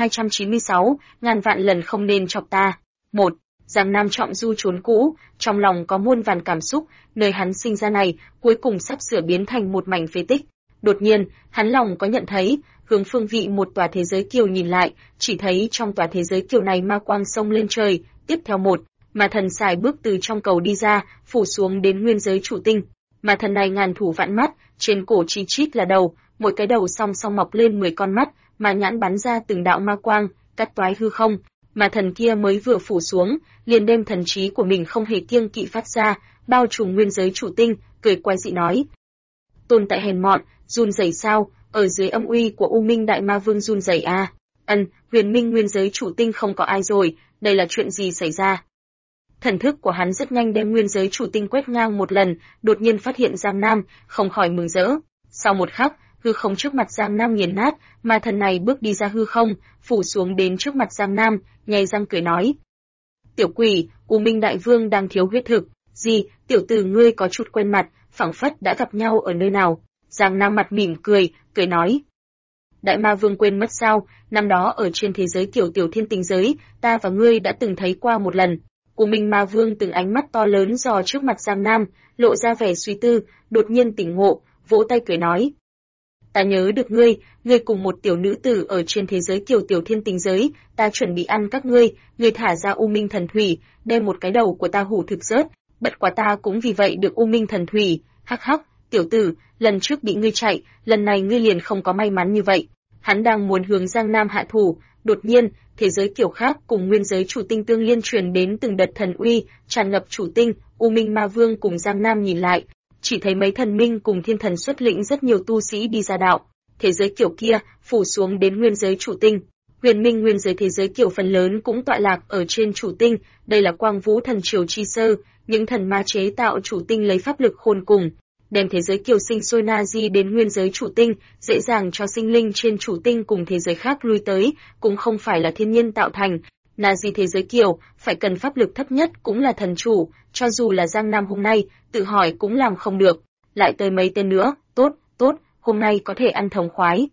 1296, ngàn vạn lần không nên chọc ta. 1. Giang Nam trọng du trốn cũ, trong lòng có muôn vàn cảm xúc, nơi hắn sinh ra này, cuối cùng sắp sửa biến thành một mảnh phế tích. Đột nhiên, hắn lòng có nhận thấy, hướng phương vị một tòa thế giới kiều nhìn lại, chỉ thấy trong tòa thế giới kiều này ma quang sông lên trời, tiếp theo một, mà thần xài bước từ trong cầu đi ra, phủ xuống đến nguyên giới chủ tinh. Mà thần này ngàn thủ vạn mắt, trên cổ chi chít là đầu, mỗi cái đầu song song mọc lên 10 con mắt, mà nhãn bắn ra từng đạo ma quang, cắt toái hư không, mà thần kia mới vừa phủ xuống, liền đem thần trí của mình không hề kiêng kỵ phát ra, bao trùm nguyên giới chủ tinh, cười quái dị nói: "Tồn tại hèn mọn, run rẩy sao, ở dưới âm uy của U Minh Đại Ma Vương run rẩy à? Huyền Minh nguyên giới chủ tinh không có ai rồi, đây là chuyện gì xảy ra?" Thần thức của hắn rất nhanh đem nguyên giới chủ tinh quét ngang một lần, đột nhiên phát hiện Giang Nam, không khỏi mừng rỡ. Sau một khắc, hư không trước mặt Giang Nam nghiền nát, mà thần này bước đi ra hư không, phủ xuống đến trước mặt Giang Nam, nhai răng cười nói: "Tiểu quỷ, U Minh Đại Vương đang thiếu huyết thực, gì, tiểu tử ngươi có chút quen mặt, phảng phất đã gặp nhau ở nơi nào?" Giang Nam mặt mỉm cười nói: "Đại Ma Vương quên mất sao, năm đó ở trên thế giới tiểu thiên tinh giới, ta và ngươi đã từng thấy qua một lần." U Minh Ma Vương từng ánh mắt to lớn dò trước mặt Giang Nam, lộ ra vẻ suy tư, đột nhiên tỉnh ngộ, vỗ tay cười nói: "Ta nhớ được ngươi cùng một tiểu nữ tử ở trên thế giới tiểu thiên tinh giới, ta chuẩn bị ăn các ngươi thả ra U Minh thần thủy, đem một cái đầu của ta hủ thực rớt, bất quá ta cũng vì vậy được U Minh thần thủy, hắc hắc, tiểu tử, lần trước bị ngươi chạy, lần này ngươi liền không có may mắn như vậy." Hắn đang muốn hướng Giang Nam hạ thủ, đột nhiên, thế giới kiểu khác cùng nguyên giới chủ tinh tương liên truyền đến từng đợt thần uy, tràn ngập chủ tinh. U Minh Ma Vương cùng Giang Nam nhìn lại, chỉ thấy mấy thần minh cùng thiên thần xuất lĩnh rất nhiều tu sĩ đi ra đạo. Thế giới kiểu kia phủ xuống đến nguyên giới chủ tinh. Huyền Minh nguyên giới thế giới kiểu phần lớn cũng tọa lạc ở trên chủ tinh, đây là Quang Vũ thần triều chi sơ, những thần ma chế tạo chủ tinh lấy pháp lực khôn cùng, đem thế giới kiều sinh sôi na di đến nguyên giới chủ tinh, dễ dàng cho sinh linh trên chủ tinh cùng thế giới khác lui tới, cũng không phải là thiên nhiên tạo thành. Na di thế giới kiều, phải cần pháp lực thấp nhất cũng là thần chủ, cho dù là Giang Nam hôm nay, tự hỏi cũng làm không được. Lại tới mấy tên nữa, tốt, hôm nay có thể ăn thống khoái.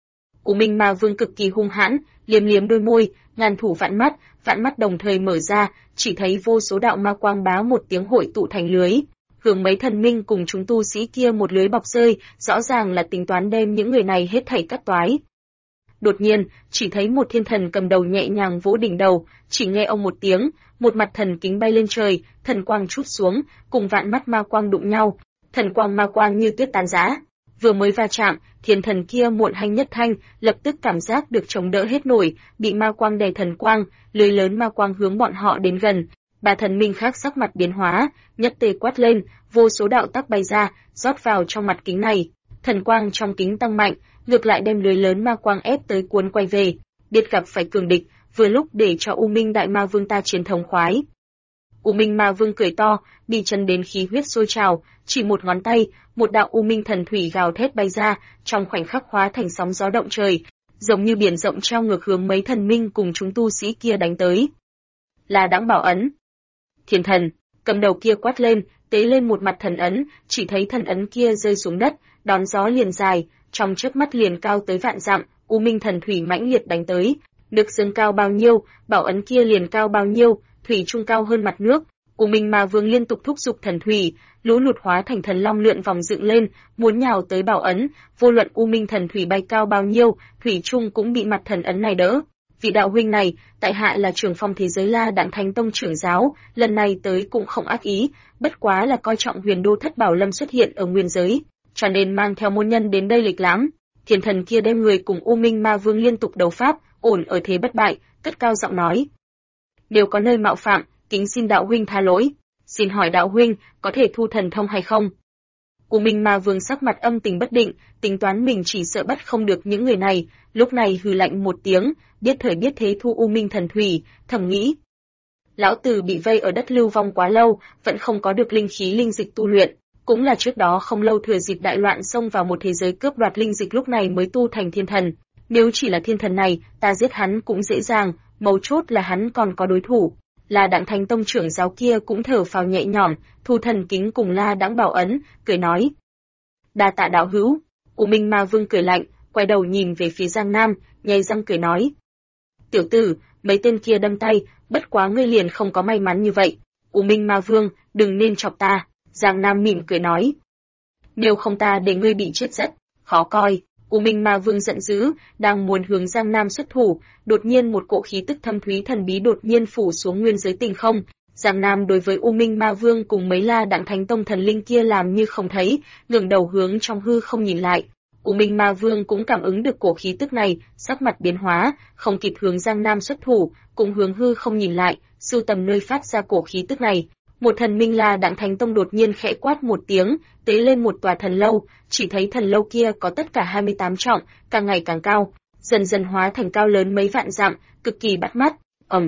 U Minh Ma Vương cực kỳ hung hãn, liếm đôi môi, ngàn thủ vạn mắt đồng thời mở ra, chỉ thấy vô số đạo ma quang bá một tiếng hội tụ thành lưới. Hướng mấy thần minh cùng chúng tu sĩ kia một lưới bọc rơi, rõ ràng là tính toán đem những người này hết thảy cắt toái. Đột nhiên, chỉ thấy một thiên thần cầm đầu nhẹ nhàng vỗ đỉnh đầu, chỉ nghe ông một tiếng, một mặt thần kính bay lên trời, thần quang trút xuống, cùng vạn mắt ma quang đụng nhau, thần quang ma quang như tuyết tán rã. Vừa mới va chạm, thiên thần kia muộn hanh nhất thanh, lập tức cảm giác được chống đỡ hết nổi, bị ma quang đè thần quang, lưới lớn ma quang hướng bọn họ đến gần. Ba thần minh khác sắc mặt biến hóa, nhất tề quát lên, vô số đạo tắc bay ra, rót vào trong mặt kính này. Thần quang trong kính tăng mạnh, ngược lại đem lưới lớn ma quang ép tới cuốn quay về. Biết gặp phải cường địch, vừa lúc để cho U Minh Đại Ma Vương ta chiến thống khoái. U Minh Ma Vương cười to, bị chấn đến khí huyết sôi trào, chỉ một ngón tay, một đạo U Minh thần thủy gào thét bay ra, trong khoảnh khắc hóa thành sóng gió động trời, giống như biển rộng treo ngược hướng mấy thần minh cùng chúng tu sĩ kia đánh tới. Là Đãng Bảo Ấn. Thiên thần, cầm đầu kia quát lên, tế lên một mặt thần ấn, chỉ thấy thần ấn kia rơi xuống đất, đón gió liền dài, trong chớp mắt liền cao tới vạn dặm, U Minh thần thủy mãnh liệt đánh tới. Nước dâng cao bao nhiêu, bảo ấn kia liền cao bao nhiêu, thủy trung cao hơn mặt nước. U Minh Ma Vương liên tục thúc giục thần thủy, lũ lụt hóa thành thần long lượn vòng dựng lên, muốn nhào tới bảo ấn, vô luận U Minh thần thủy bay cao bao nhiêu, thủy trung cũng bị mặt thần ấn này đỡ. Vị đạo huynh này, tại hạ là trưởng phòng thế giới La Đặng Thánh Tông trưởng giáo, lần này tới cũng không ác ý, bất quá là coi trọng Huyền Đô Thất Bảo Lâm xuất hiện ở nguyên giới, cho nên mang theo môn nhân đến đây lịch lãm. Thiên thần kia đem người cùng U Minh Ma Vương liên tục đấu pháp, ổn ở thế bất bại, cất cao giọng nói: "Nếu có nơi mạo phạm, kính xin đạo huynh tha lỗi. Xin hỏi đạo huynh, có thể thu thần thông hay không?" U Minh Ma Vương sắc mặt âm tình bất định, tính toán mình chỉ sợ bắt không được những người này, lúc này hừ lạnh một tiếng, biết thời biết thế thu U Minh thần thủy, thầm nghĩ: lão tử bị vây ở đất lưu vong quá lâu, vẫn không có được linh khí linh dịch tu luyện, cũng là trước đó không lâu thừa dịp đại loạn xông vào một thế giới cướp đoạt linh dịch lúc này mới tu thành thiên thần. Nếu chỉ là thiên thần này, ta giết hắn cũng dễ dàng, mấu chốt là hắn còn có đối thủ. La Đặng Thánh Tông trưởng giáo kia cũng thở phào nhẹ nhõm, thu thần kính cùng La Đãng Bảo Ấn, cười nói: đa tạ đạo hữu. U Minh Ma Vương cười lạnh, quay đầu nhìn về phía Giang Nam, nhếch răng cười nói: tiểu tử, mấy tên kia đâm tay, bất quá ngươi liền không có may mắn như vậy. U Minh Ma Vương, đừng nên chọc ta. Giang Nam mỉm cười nói: nếu không ta để ngươi bị chết rất khó coi. U Minh Ma Vương giận dữ, đang muốn hướng Giang Nam xuất thủ, đột nhiên một cỗ khí tức thâm thúy thần bí đột nhiên phủ xuống nguyên giới tình không. Giang Nam đối với U Minh Ma Vương cùng mấy La Đặng Thánh Tông thần linh kia làm như không thấy, ngẩng đầu hướng trong hư không nhìn lại. U Minh Ma Vương cũng cảm ứng được cổ khí tức này, sắc mặt biến hóa, không kịp hướng Giang Nam xuất thủ, cũng hướng hư không nhìn lại, sưu tầm nơi phát ra cổ khí tức này. Một thần minh La Đặng Thánh Tông đột nhiên khẽ quát một tiếng, tế lên một tòa thần lâu, chỉ thấy thần lâu kia có tất cả 28 trọng, càng ngày càng cao, dần dần hóa thành cao lớn mấy vạn dặm, cực kỳ bắt mắt.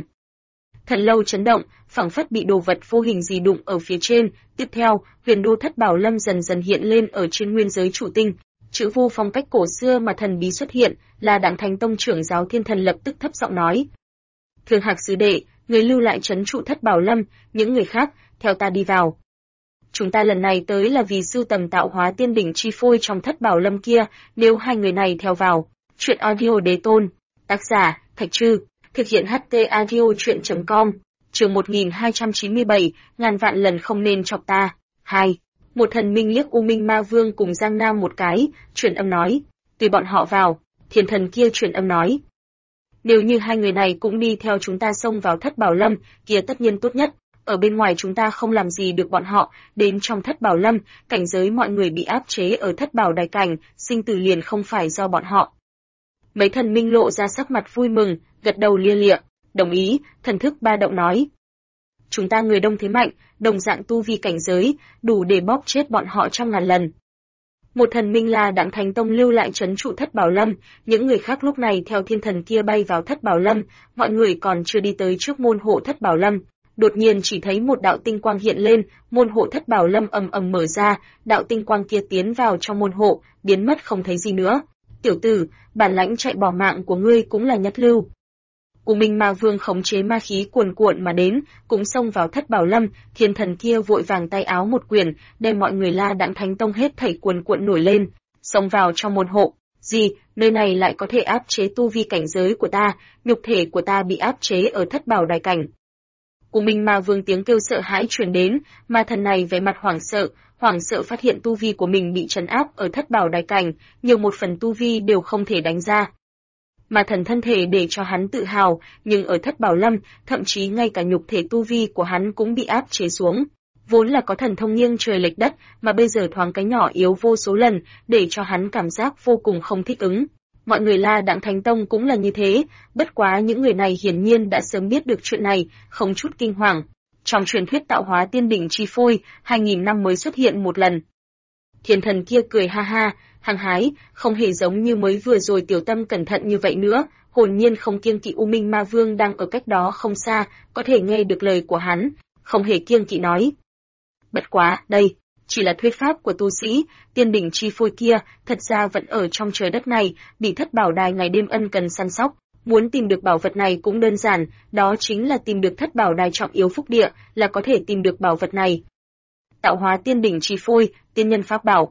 Thần lâu chấn động, phảng phất bị đồ vật vô hình gì đụng ở phía trên. Tiếp theo, Huyền Đô Thất Bảo Lâm dần dần hiện lên ở trên nguyên giới chủ tinh. Chữ Vu phong cách cổ xưa mà thần bí xuất hiện, là Đặng Thánh Tông trưởng giáo Thiên Thần lập tức thấp giọng nói: Thường Hạc sứ đệ, người lưu lại trấn trụ Thất Bảo Lâm, những người khác theo ta đi vào. Chúng ta lần này tới là vì sưu tầm tạo hóa tiên đỉnh chi phôi trong Thất Bảo Lâm kia, nếu hai người này theo vào. Truyện audio đế tôn, tác giả Thạch Trư, thực hiện HT audio truyện.com. Chương 1297, ngàn vạn lần không nên chọc ta. 2. Một thần minh liếc U Minh Ma Vương cùng Giang Nam một cái, truyền âm nói: tùy bọn họ vào. Thiên thần kia truyền âm nói: nếu như hai người này cũng đi theo chúng ta xông vào Thất Bảo Lâm, kia tất nhiên tốt nhất. Ở bên ngoài chúng ta không làm gì được bọn họ, đến trong Thất Bảo Lâm, cảnh giới mọi người bị áp chế ở Thất Bảo Đài Cảnh, sinh tử liền không phải do bọn họ. Mấy thần minh lộ ra sắc mặt vui mừng, gật đầu lia lịa, đồng ý. Thần thức ba động nói: chúng ta người đông thế mạnh, đồng dạng tu vi cảnh giới, đủ để bóp chết bọn họ trăm ngàn lần. Một thần minh là Đặng Thánh Tông lưu lại trấn trụ Thất Bảo Lâm, những người khác lúc này theo thiên thần kia bay vào Thất Bảo Lâm, mọi người còn chưa đi tới trước môn hộ Thất Bảo Lâm, đột nhiên chỉ thấy một đạo tinh quang hiện lên, môn hộ Thất Bảo Lâm ầm ầm mở ra, đạo tinh quang kia tiến vào trong môn hộ, biến mất không thấy gì nữa. Tiểu tử, bản lãnh chạy bỏ mạng của ngươi cũng là nhất lưu. U Minh Ma Vương khống chế ma khí cuồn cuộn mà đến, cũng xông vào Thất Bảo Lâm, thiên thần kia vội vàng tay áo một quyền, đem mọi người La Đặng Thánh Tông hết thảy cuồn cuộn nổi lên, xông vào trong môn hộ. Gì, nơi này lại có thể áp chế tu vi cảnh giới của ta, nhục thể của ta bị áp chế ở Thất Bảo Đài Cảnh. U Minh Ma Vương tiếng kêu sợ hãi truyền đến, ma thần này vẻ mặt hoảng sợ phát hiện tu vi của mình bị trấn áp ở Thất Bảo Đài Cảnh, nhiều một phần tu vi đều không thể đánh ra. Ma thần thân thể để cho hắn tự hào, nhưng ở Thất Bảo Lâm, thậm chí ngay cả nhục thể tu vi của hắn cũng bị áp chế xuống. Vốn là có thần thông nghiêng trời lệch đất, mà bây giờ thoáng cái nhỏ yếu vô số lần, để cho hắn cảm giác vô cùng không thích ứng. Mọi người La Đặng Thánh Tông cũng là như thế, bất quá những người này hiển nhiên đã sớm biết được chuyện này, không chút kinh hoàng. Trong truyền thuyết tạo hóa tiên đỉnh chi phôi, 2000 năm mới xuất hiện một lần. Thiên thần kia cười ha ha, hăng hái, không hề giống như mới vừa rồi tiểu tâm cẩn thận như vậy nữa, hồn nhiên không kiêng kỵ U Minh Ma Vương đang ở cách đó không xa, có thể nghe được lời của hắn, không hề kiêng kỵ nói. Bất quá, đây, chỉ là thuyết pháp của tu sĩ, tiên đỉnh chi phôi kia, thật ra vẫn ở trong trời đất này, bị Thất Bảo Đài ngày đêm ân cần săn sóc. Muốn tìm được bảo vật này cũng đơn giản, đó chính là tìm được Thất Bảo Đài trọng yếu phúc địa, là có thể tìm được bảo vật này. Tạo hóa tiên đỉnh chi phôi, tiên nhân pháp bảo.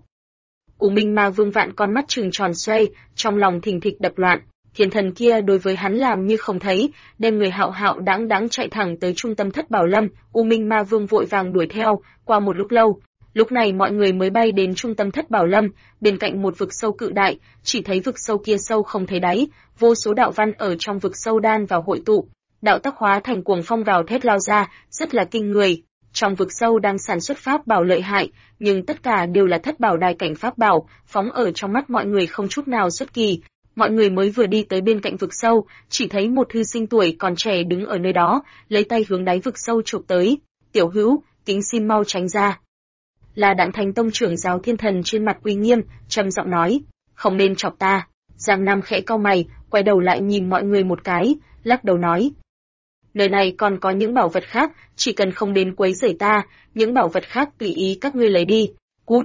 U Minh Ma Vương vạn con mắt trừng tròn xoay, trong lòng thình thịch đập loạn. Thiên thần kia đối với hắn làm như không thấy, đem người hạo hạo đáng đáng chạy thẳng tới trung tâm Thất Bảo Lâm. U Minh Ma Vương vội vàng đuổi theo. Qua một lúc lâu, lúc này mọi người mới bay đến trung tâm Thất Bảo Lâm, bên cạnh một vực sâu cự đại, chỉ thấy vực sâu kia sâu không thấy đáy, vô số đạo văn ở trong vực sâu đan vào hội tụ, đạo tắc hóa thành cuồng phong gào thét lao ra, rất là kinh người. Trong vực sâu đang sản xuất pháp bảo lợi hại, nhưng tất cả đều là Thất Bảo Đài cảnh pháp bảo, phóng ở trong mắt mọi người không chút nào xuất kỳ. Mọi người mới vừa đi tới bên cạnh vực sâu, chỉ thấy một thư sinh tuổi còn trẻ đứng ở nơi đó, lấy tay hướng đáy vực sâu chụp tới. Tiểu hữu, kính xin mau tránh ra. Là Đặng Thành Tông trưởng giáo Thiên Thần trên mặt uy nghiêm, trầm giọng nói, không nên chọc ta. Giang Nam khẽ cau mày, quay đầu lại nhìn mọi người một cái, lắc đầu nói. Nơi này còn có những bảo vật khác, chỉ cần không đến quấy rầy ta, những bảo vật khác tùy ý các ngươi lấy đi. Cút.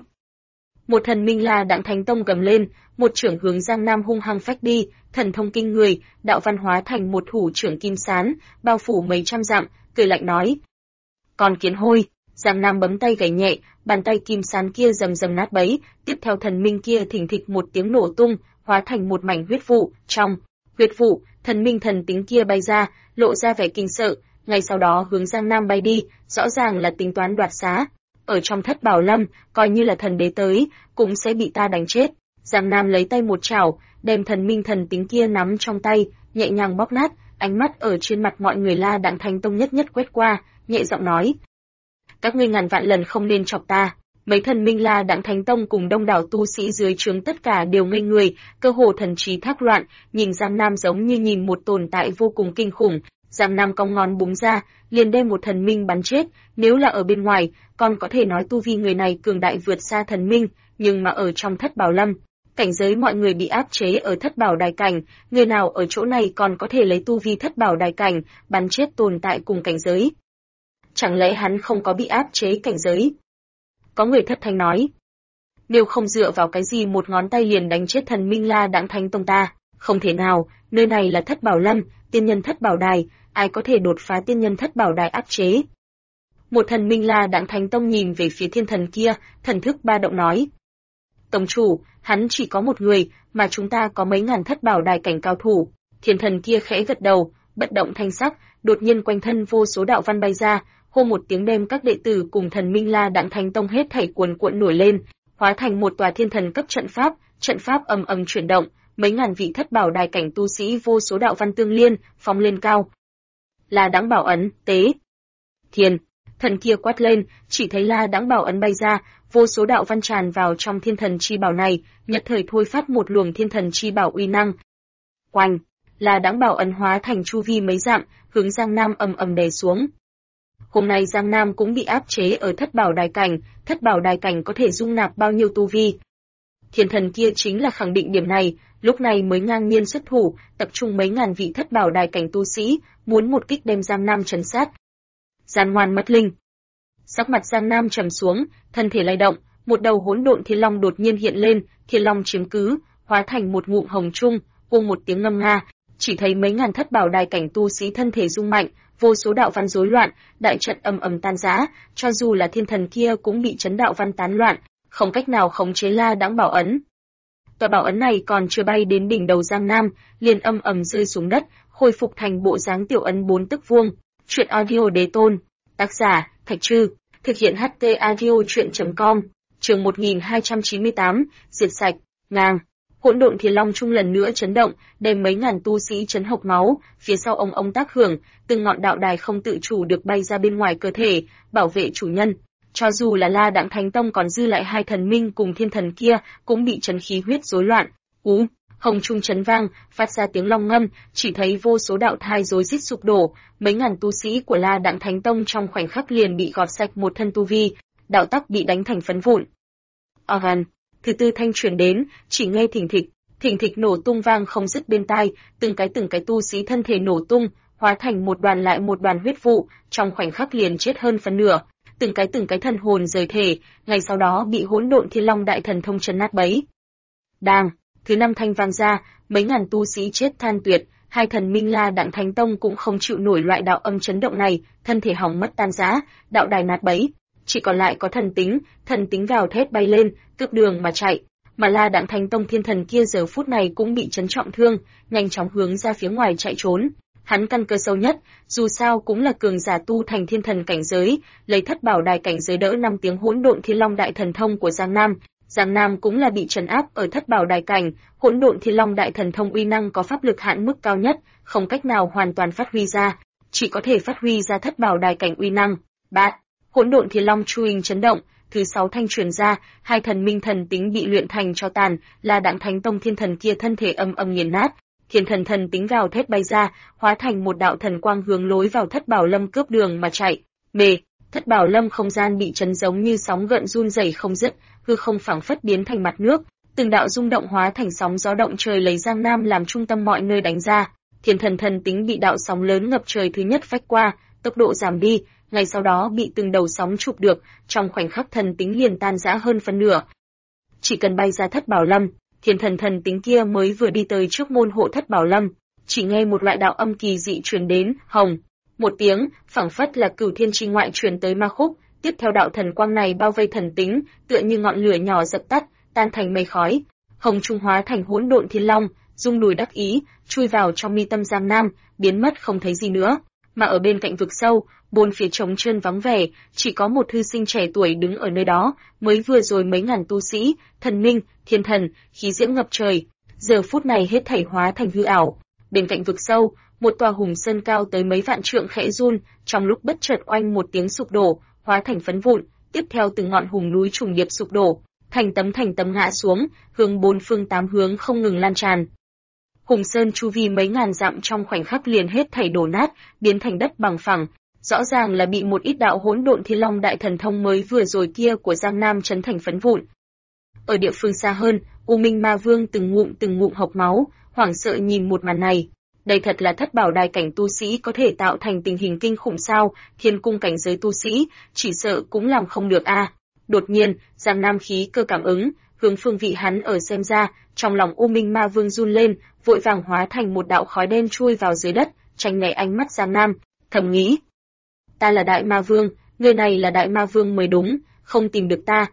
Một thần minh là Đặng Thánh Tông gầm lên, một trưởng hướng Giang Nam hung hăng phách đi, thần thông kinh người, đạo văn hóa thành một thủ trưởng kim sán, bao phủ mấy trăm dặm, cười lạnh nói. Còn kiến hôi. Giang Nam bấm tay gảy nhẹ, bàn tay kim sán kia rầm rầm nát bấy, tiếp theo thần minh kia thình thịch một tiếng nổ tung, hóa thành một mảnh huyết vụ. Trong huyết vụ, thần minh thần tính kia bay ra, lộ ra vẻ kinh sợ, ngay sau đó hướng Giang Nam bay đi, rõ ràng là tính toán đoạt xá. Ở trong Thất Bảo Lâm, coi như là thần đế tới, cũng sẽ bị ta đánh chết. Giang Nam lấy tay một chảo, đem thần minh thần tính kia nắm trong tay, nhẹ nhàng bóp nát, ánh mắt ở trên mặt mọi người La Đặng Thánh Tông nhất nhất quét qua, nhẹ giọng nói. Các ngươi ngàn vạn lần không nên chọc ta. Mấy thần minh La Đặng Thánh Tông cùng đông đảo tu sĩ dưới trướng tất cả đều ngây người, cơ hồ thần trí thác loạn, nhìn Giang Nam giống như nhìn một tồn tại vô cùng kinh khủng. Giang Nam cong ngón búng ra, liền đem một thần minh bắn chết, nếu là ở bên ngoài, còn có thể nói tu vi người này cường đại vượt xa thần minh, nhưng mà ở trong Thất Bảo Lâm, cảnh giới mọi người bị áp chế ở Thất Bảo Đài cảnh, người nào ở chỗ này còn có thể lấy tu vi Thất Bảo Đài cảnh, bắn chết tồn tại cùng cảnh giới. Chẳng lẽ hắn không có bị áp chế cảnh giới? Có người thất thanh nói. Nếu không dựa vào cái gì một ngón tay liền đánh chết thần minh La Đặng Thánh Tông ta, không thể nào, nơi này là Thất Bảo Lâm, tiên nhân Thất Bảo Đài, ai có thể đột phá tiên nhân Thất Bảo Đài áp chế? Một thần minh La Đặng Thánh Tông nhìn về phía thiên thần kia, thần thức ba động nói. Tông chủ, hắn chỉ có một người, mà chúng ta có mấy ngàn Thất Bảo Đài cảnh cao thủ. Thiên thần kia khẽ gật đầu, bất động thanh sắc, đột nhiên quanh thân vô số đạo văn bay ra, hô một tiếng đem các đệ tử cùng thần minh La Đặng Thánh Tông hết thảy cuồn cuộn nổi lên, hóa thành một tòa thiên thần cấp trận pháp ầm ầm chuyển động, mấy ngàn vị Thất Bảo Đài cảnh tu sĩ vô số đạo văn tương liên, phóng lên cao. La Đãng Bảo ấn, tế. Thiên, thần kia quát lên, chỉ thấy La Đãng Bảo ấn bay ra, vô số đạo văn tràn vào trong thiên thần chi bảo này, nhất thời thôi phát một luồng thiên thần chi bảo uy năng. Oanh, La Đãng Bảo ấn hóa thành chu vi mấy dặm, hướng Giang Nam ầm ầm đè xuống. Hôm nay Giang Nam cũng bị áp chế ở Thất Bảo Đài cảnh, Thất Bảo Đài cảnh có thể dung nạp bao nhiêu tu vi. Thiên thần kia chính là khẳng định điểm này, lúc này mới ngang nhiên xuất thủ, tập trung mấy ngàn vị Thất Bảo Đài cảnh tu sĩ, muốn một kích đem Giang Nam trấn sát. Gian ngoan mất linh. Sắc mặt Giang Nam trầm xuống, thân thể lay động, một đầu hỗn độn thiên long đột nhiên hiện lên, thiên long chiếm cứ, hóa thành một ngụm hồng trung, cùng một tiếng ngâm nga, chỉ thấy mấy ngàn Thất Bảo Đài cảnh tu sĩ thân thể rung mạnh, vô số đạo văn rối loạn, đại trận ầm ầm tan rã, cho dù là thiên thần kia cũng bị chấn đạo văn tán loạn, không cách nào khống chế La Đãng Bảo ấn. Tòa bảo ấn này còn chưa bay đến đỉnh đầu Giang Nam, liền ầm ầm rơi xuống đất, khôi phục thành bộ dáng tiểu ấn 4 tấc vuông. Truyện audio đế tôn, tác giả Thạch Trư, thực hiện HT audio truyện.com, chương 1298, diệt sạch, ngang. Hỗn độn thiên long trung lần nữa chấn động, đem mấy ngàn tu sĩ chấn hộc máu, phía sau ông tác hưởng, từng ngọn đạo đài không tự chủ được bay ra bên ngoài cơ thể, bảo vệ chủ nhân. Cho dù là La Đặng Thánh Tông còn dư lại hai thần minh cùng thiên thần kia, cũng bị chấn khí huyết rối loạn. Hồng trung chấn vang, phát ra tiếng long ngâm, chỉ thấy vô số đạo thai rối rít sụp đổ, mấy ngàn tu sĩ của La Đặng Thánh Tông trong khoảnh khắc liền bị gọt sạch một thân tu vi, đạo tắc bị đánh thành phấn vụn. Organ, thứ tư thanh truyền đến, chỉ nghe thình thịch nổ tung vang không dứt bên tai, từng cái tu sĩ thân thể nổ tung, hóa thành một đoàn lại một đoàn huyết vụ, trong khoảnh khắc liền chết hơn phân nửa, từng cái thân hồn rời thể, ngày sau đó bị hỗn độn thiên long đại thần thông chấn nát bấy. Đang, thứ năm thanh vang ra, mấy ngàn tu sĩ chết than tuyệt, hai thần minh La Đặng Thánh Tông cũng không chịu nổi loại đạo âm chấn động này, thân thể hỏng mất tan rã, đạo đài nát bấy, chỉ còn lại có thần tính vào thét bay lên, cướp đường mà chạy. Mà La Đặng Thánh Tông thiên thần kia giờ phút này cũng bị chấn trọng thương, nhanh chóng hướng ra phía ngoài chạy trốn. Hắn căn cơ sâu nhất, dù sao cũng là cường giả tu thành thiên thần cảnh giới, lấy thất bảo đài cảnh giới đỡ 5 tiếng hỗn độn thiên long đại thần thông của Giang Nam. Giang Nam cũng là bị trấn áp ở thất bảo đài cảnh, hỗn độn thiên long đại thần thông uy năng có pháp lực hạn mức cao nhất, không cách nào hoàn toàn phát huy ra, chỉ có thể phát huy ra thất bảo đài cảnh uy năng. Hỗn độn thiên long chu hình chấn động, thứ 6 thanh truyền ra, hai thần minh thần tính bị luyện thành tro tàn, là Đặng Thánh Tông thiên thần kia thân thể âm nghiền nát. Thiên thần tính vào thét bay ra, hóa thành một đạo thần quang hướng lối vào thất bảo lâm cướp đường mà chạy. Thất bảo lâm không gian bị chấn giống như sóng gợn run rẩy không dứt, hư không phảng phất biến thành mặt nước, từng đạo rung động hóa thành sóng gió động trời lấy Giang Nam làm trung tâm mọi nơi đánh ra. Thiên thần tính bị đạo sóng lớn ngập trời thứ nhất phách qua, tốc độ giảm đi, ngay sau đó bị từng đầu sóng chụp được, trong khoảnh khắc thần tính liền tan rã hơn phân nửa. Chỉ cần bay ra thất bảo lâm, thiên thần tính kia mới vừa đi tới trước môn hộ thất bảo lâm, chỉ nghe một loại đạo âm kỳ dị truyền đến, hồng, một tiếng, phảng phất là cửu thiên chi ngoại truyền tới ma khúc, tiếp theo đạo thần quang này bao vây thần tính, tựa như ngọn lửa nhỏ dập tắt, tan thành mây khói. Hồng trung hóa thành hỗn độn thiên long, rung đùi đắc ý, chui vào trong mi tâm Giang Nam, biến mất không thấy gì nữa. Mà ở bên cạnh vực sâu, bốn phía trống trơn vắng vẻ, chỉ có một thư sinh trẻ tuổi đứng ở nơi đó, mới vừa rồi mấy ngàn tu sĩ, thần minh, thiên thần, khí diễm ngập trời, giờ phút này hết thảy hóa thành hư ảo. Bên cạnh vực sâu, một tòa hùng sơn cao tới mấy vạn trượng khẽ run, trong lúc bất chợt oanh một tiếng sụp đổ, hóa thành phấn vụn, tiếp theo từng ngọn hùng núi trùng điệp sụp đổ, thành tấm ngã xuống, hướng bốn phương tám hướng không ngừng lan tràn. Hùng sơn chu vi mấy ngàn dặm trong khoảnh khắc liền hết thảy đổ nát, biến thành đất bằng phẳng, rõ ràng là bị một ít đạo hỗn độn thiên long đại thần thông mới vừa rồi kia của Giang Nam chấn thành phấn vụn. Ở địa phương xa hơn, U Minh Ma Vương từng ngụm hộc máu, hoảng sợ nhìn một màn này. Đây thật là thất bảo đài cảnh tu sĩ có thể tạo thành tình hình kinh khủng sao? Thiên cung cảnh giới tu sĩ, chỉ sợ cũng làm không được a. Đột nhiên, Giang Nam khí cơ cảm ứng, hướng phương vị hắn ở xem ra, trong lòng U Minh Ma Vương run lên, vội vàng hóa thành một đạo khói đen chui vào dưới đất, tránh né ánh mắt Giang Nam, thầm nghĩ: ta là Đại Ma Vương, người này là Đại Ma Vương mới đúng, không tìm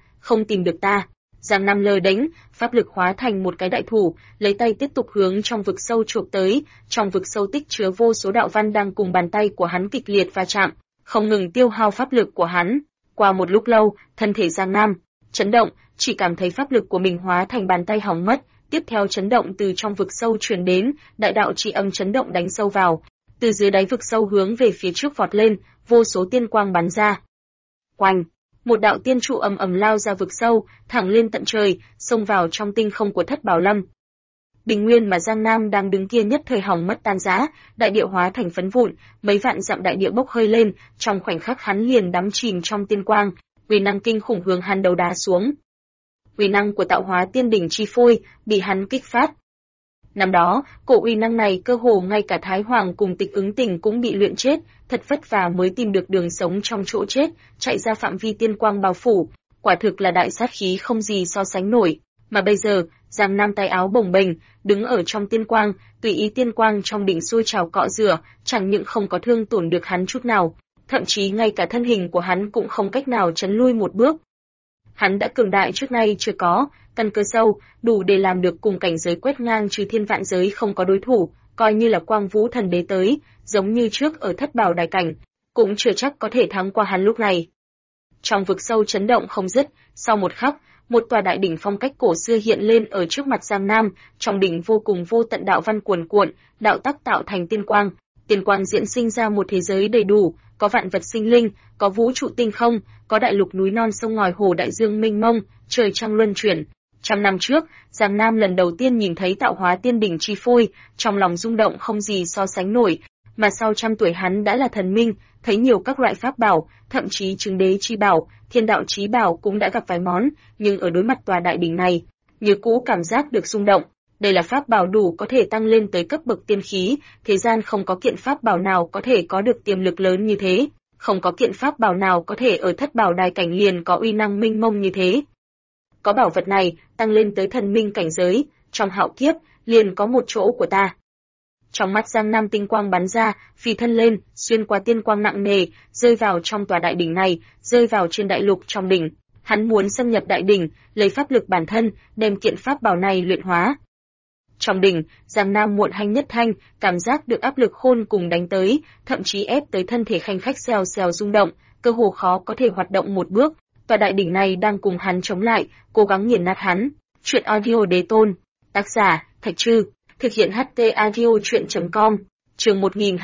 được ta. Giang Nam lơ đánh, pháp lực hóa thành một cái đại thủ, lấy tay tiếp tục hướng trong vực sâu chụp tới, trong vực sâu tích chứa vô số đạo văn đang cùng bàn tay của hắn kịch liệt va chạm, không ngừng tiêu hao pháp lực của hắn. Qua một lúc lâu, thân thể Giang Nam chấn động, chỉ cảm thấy pháp lực của mình hóa thành bàn tay hỏng mất, tiếp theo chấn động từ trong vực sâu truyền đến, đại đạo chỉ âm chấn động đánh sâu vào, từ dưới đáy vực sâu hướng về phía trước vọt lên, vô số tiên quang bắn ra. Oanh! Một đạo tiên trụ ầm lao ra vực sâu, thẳng lên tận trời, xông vào trong tinh không của thất bảo lâm. Bình nguyên mà Giang Nam đang đứng kia nhất thời hỏng mất tan rã, đại địa hóa thành phấn vụn, mấy vạn dặm đại địa bốc hơi lên, trong khoảnh khắc hắn liền đắm chìm trong tiên quang, uy năng kinh khủng hướng hắn đầu đá xuống. Uy năng của tạo hóa tiên đỉnh chi phôi bị hắn kích phát. Năm đó, cổ uy năng này cơ hồ ngay cả Thái Hoàng cùng Tịch Ứng Tình cũng bị luyện chết, thật vất vả mới tìm được đường sống trong chỗ chết, chạy ra phạm vi tiên quang bao phủ, quả thực là đại sát khí không gì so sánh nổi. Mà bây giờ, Giang Nam tay áo bồng bềnh, đứng ở trong tiên quang, tùy ý tiên quang trong đỉnh sôi trào cọ rửa, chẳng những không có thương tổn được hắn chút nào, thậm chí ngay cả thân hình của hắn cũng không cách nào chấn lui một bước. Hắn đã cường đại trước nay chưa có, căn cơ sâu, đủ để làm được cùng cảnh giới quét ngang trừ thiên vạn giới không có đối thủ, coi như là Quang Vũ Thần Đế tới, giống như trước ở thất bảo đài cảnh, cũng chưa chắc có thể thắng qua hắn lúc này. Trong vực sâu chấn động không dứt, sau một khắc, một tòa đại đỉnh phong cách cổ xưa hiện lên ở trước mặt Giang Nam, trong đỉnh vô cùng vô tận đạo văn cuồn cuộn, đạo tắc tạo thành tiên quang diễn sinh ra một thế giới đầy đủ, có vạn vật sinh linh, có vũ trụ tinh không, có đại lục núi non sông ngòi hồ đại dương mênh mông, trời trăng luân chuyển, Trăm năm trước, Giang Nam lần đầu tiên nhìn thấy tạo hóa tiên đỉnh chi phôi, trong lòng rung động không gì so sánh nổi, mà sau trăm tuổi hắn đã là thần minh, thấy nhiều các loại pháp bảo, thậm chí chứng đế chi bảo, thiên đạo chí bảo cũng đã gặp vài món, nhưng ở đối mặt tòa đại đỉnh này, như cũ cảm giác được rung động. Đây là pháp bảo đủ có thể tăng lên tới cấp bậc tiên khí, thế gian không có kiện pháp bảo nào có thể có được tiềm lực lớn như thế, không có kiện pháp bảo nào có thể ở thất bảo đài cảnh liền có uy năng minh mông như thế. Có bảo vật này, tăng lên tới thần minh cảnh giới, trong hạo kiếp, liền có một chỗ của ta. Trong mắt Giang Nam tinh quang bắn ra, phi thân lên, xuyên qua tiên quang nặng nề, rơi vào trong tòa đại đỉnh này, rơi vào trên đại lục trong đỉnh. Hắn muốn xâm nhập đại đỉnh, lấy pháp lực bản thân, đem kiện pháp bảo này luyện hóa. Trong đỉnh, Giang Nam muộn hanh nhất thanh, cảm giác được áp lực khôn cùng đánh tới, thậm chí ép tới thân thể khanh khách xèo xèo rung động, cơ hồ khó có thể hoạt động một bước. Tòa đại đỉnh này đang cùng hắn chống lại, cố gắng nghiền nát hắn. Chuyện audio đế tôn. Tác giả, Thạch Trư. Thực hiện HT audio chuyện.com. Chương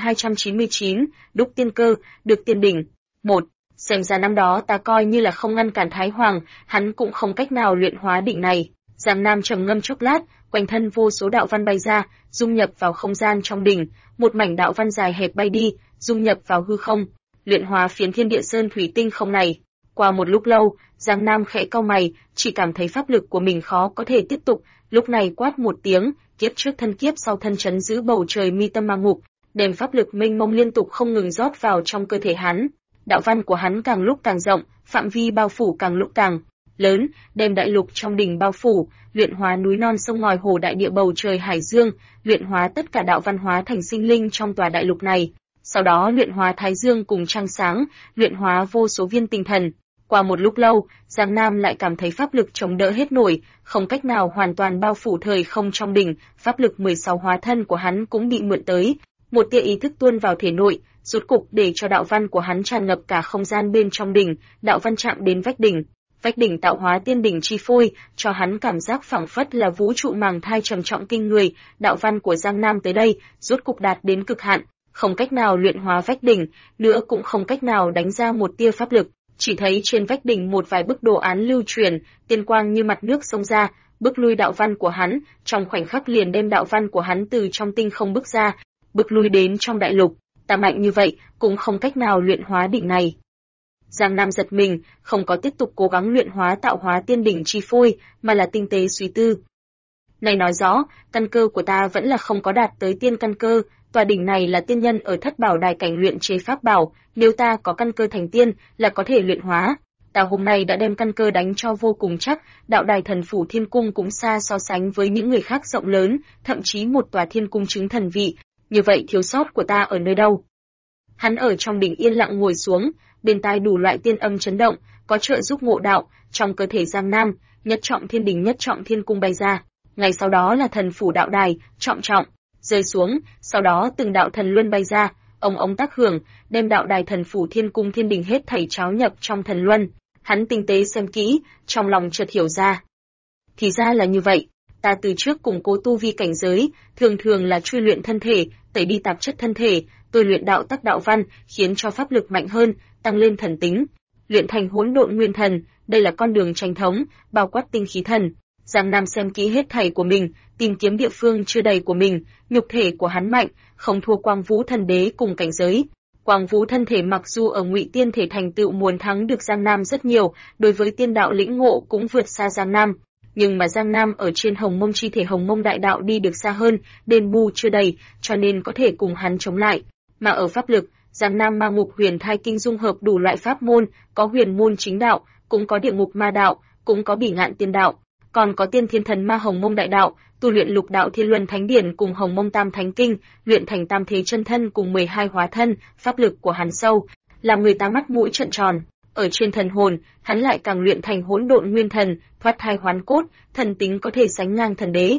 1299, đúc tiên cơ, được tiên đỉnh. 1. Xem ra năm đó ta coi như là không ngăn cản Thái Hoàng, hắn cũng không cách nào luyện hóa đỉnh này. Giang Nam trầm ngâm chốc lát, quanh thân vô số đạo văn bay ra, dung nhập vào không gian trong đỉnh, một mảnh đạo văn dài hẹp bay đi, dung nhập vào hư không, luyện hóa phiến thiên địa sơn thủy tinh không này. Qua một lúc lâu, Giang Nam khẽ cau mày, chỉ cảm thấy pháp lực của mình khó có thể tiếp tục, lúc này quát một tiếng, kiếp trước thân kiếp sau thân chấn giữ bầu trời mi tâm ma ngục, đem pháp lực mênh mông liên tục không ngừng rót vào trong cơ thể hắn. Đạo văn của hắn càng lúc càng rộng, phạm vi bao phủ càng lúc càng lớn, đem đại lục trong đỉnh bao phủ, luyện hóa núi non sông ngòi hồ đại địa bầu trời hải dương, luyện hóa tất cả đạo văn hóa thành sinh linh trong tòa đại lục này. Sau đó luyện hóa thái dương cùng trăng sáng, luyện hóa vô số viên tinh thần. Qua một lúc lâu, Giang Nam lại cảm thấy pháp lực chống đỡ hết nổi, không cách nào hoàn toàn bao phủ thời không trong đỉnh, pháp lực 16 hóa thân của hắn cũng bị mượn tới. Một tia ý thức tuôn vào thể nội, rốt cục để cho đạo văn của hắn tràn ngập cả không gian bên trong đỉnh, đạo văn chạm đến vách đỉnh. Vách đỉnh tạo hóa tiên đỉnh chi phôi, cho hắn cảm giác phảng phất là vũ trụ màng thai trầm trọng kinh người, đạo văn của Giang Nam tới đây, rốt cục đạt đến cực hạn, không cách nào luyện hóa vách đỉnh, nữa cũng không cách nào đánh ra một tia pháp lực. Chỉ thấy trên vách đỉnh một vài bức đồ án lưu truyền, tiên quang như mặt nước xông ra, bức lui đạo văn của hắn, trong khoảnh khắc liền đem đạo văn của hắn từ trong tinh không bức ra, bức lui đến trong đại lục. Ta mạnh như vậy, cũng không cách nào luyện hóa đỉnh này. Giang Nam giật mình, không có tiếp tục cố gắng luyện hóa tạo hóa tiên đỉnh chi phôi, mà là tinh tế suy tư. Này nói rõ, căn cơ của ta vẫn là không có đạt tới tiên căn cơ, tòa đỉnh này là tiên nhân ở thất bảo đài cảnh luyện chế pháp bảo, nếu ta có căn cơ thành tiên là có thể luyện hóa. Ta hôm nay đã đem căn cơ đánh cho vô cùng chắc, đạo đài thần phủ thiên cung cũng xa so sánh với những người khác rộng lớn, thậm chí một tòa thiên cung chứng thần vị, như vậy thiếu sót của ta ở nơi đâu? Hắn ở trong đỉnh yên lặng ngồi xuống, bên tai đủ loại tiên âm chấn động, có trợ giúp ngộ đạo, trong cơ thể Giang Nam, nhất trọng thiên đỉnh nhất trọng thiên cung bay ra. Ngay sau đó là thần phủ đạo đài, trọng trọng rơi xuống, sau đó từng đạo thần luân bay ra, ông tác hưởng, đem đạo đài thần phủ thiên cung thiên đỉnh hết thảy cháo nhập trong thần luân. Hắn tinh tế xem kỹ, trong lòng chợt hiểu ra. Thì ra là như vậy, ta từ trước củng cố tu vi cảnh giới, thường thường là truy luyện thân thể, tẩy đi tạp chất thân thể, tôi luyện đạo tắc đạo văn, khiến cho pháp lực mạnh hơn, tăng lên thần tính, luyện thành hỗn độn nguyên thần, đây là con đường tranh thống, bao quát tinh khí thần. Giang Nam xem kỹ hết thảy của mình, tìm kiếm địa phương chưa đầy của mình, nhục thể của hắn mạnh, không thua Quang Vũ Thần Đế cùng cảnh giới. Quang Vũ thân thể mặc dù ở Ngụy Tiên thể thành tựu muốn thắng được Giang Nam rất nhiều, đối với tiên đạo lĩnh ngộ cũng vượt xa Giang Nam, nhưng mà Giang Nam ở trên Hồng Mông chi thể Hồng Mông đại đạo đi được xa hơn, đền bù chưa đầy, cho nên có thể cùng hắn chống lại. Mà ở pháp lực, Giang Nam ma ngục huyền thai kinh dung hợp đủ loại pháp môn, có huyền môn chính đạo, cũng có địa ngục ma đạo, cũng có bỉ ngạn tiên đạo, còn có tiên thiên thần ma Hồng Mông đại đạo, tu luyện lục đạo thiên luân thánh điển cùng Hồng Mông tam thánh kinh, luyện thành tam thế chân thân cùng 12 hóa thân, pháp lực của hắn sâu, làm người ta mắt mũi trợn tròn. Ở trên thần hồn, hắn lại càng luyện thành hỗn độn nguyên thần, thoát thai hoán cốt, thần tính có thể sánh ngang thần đế.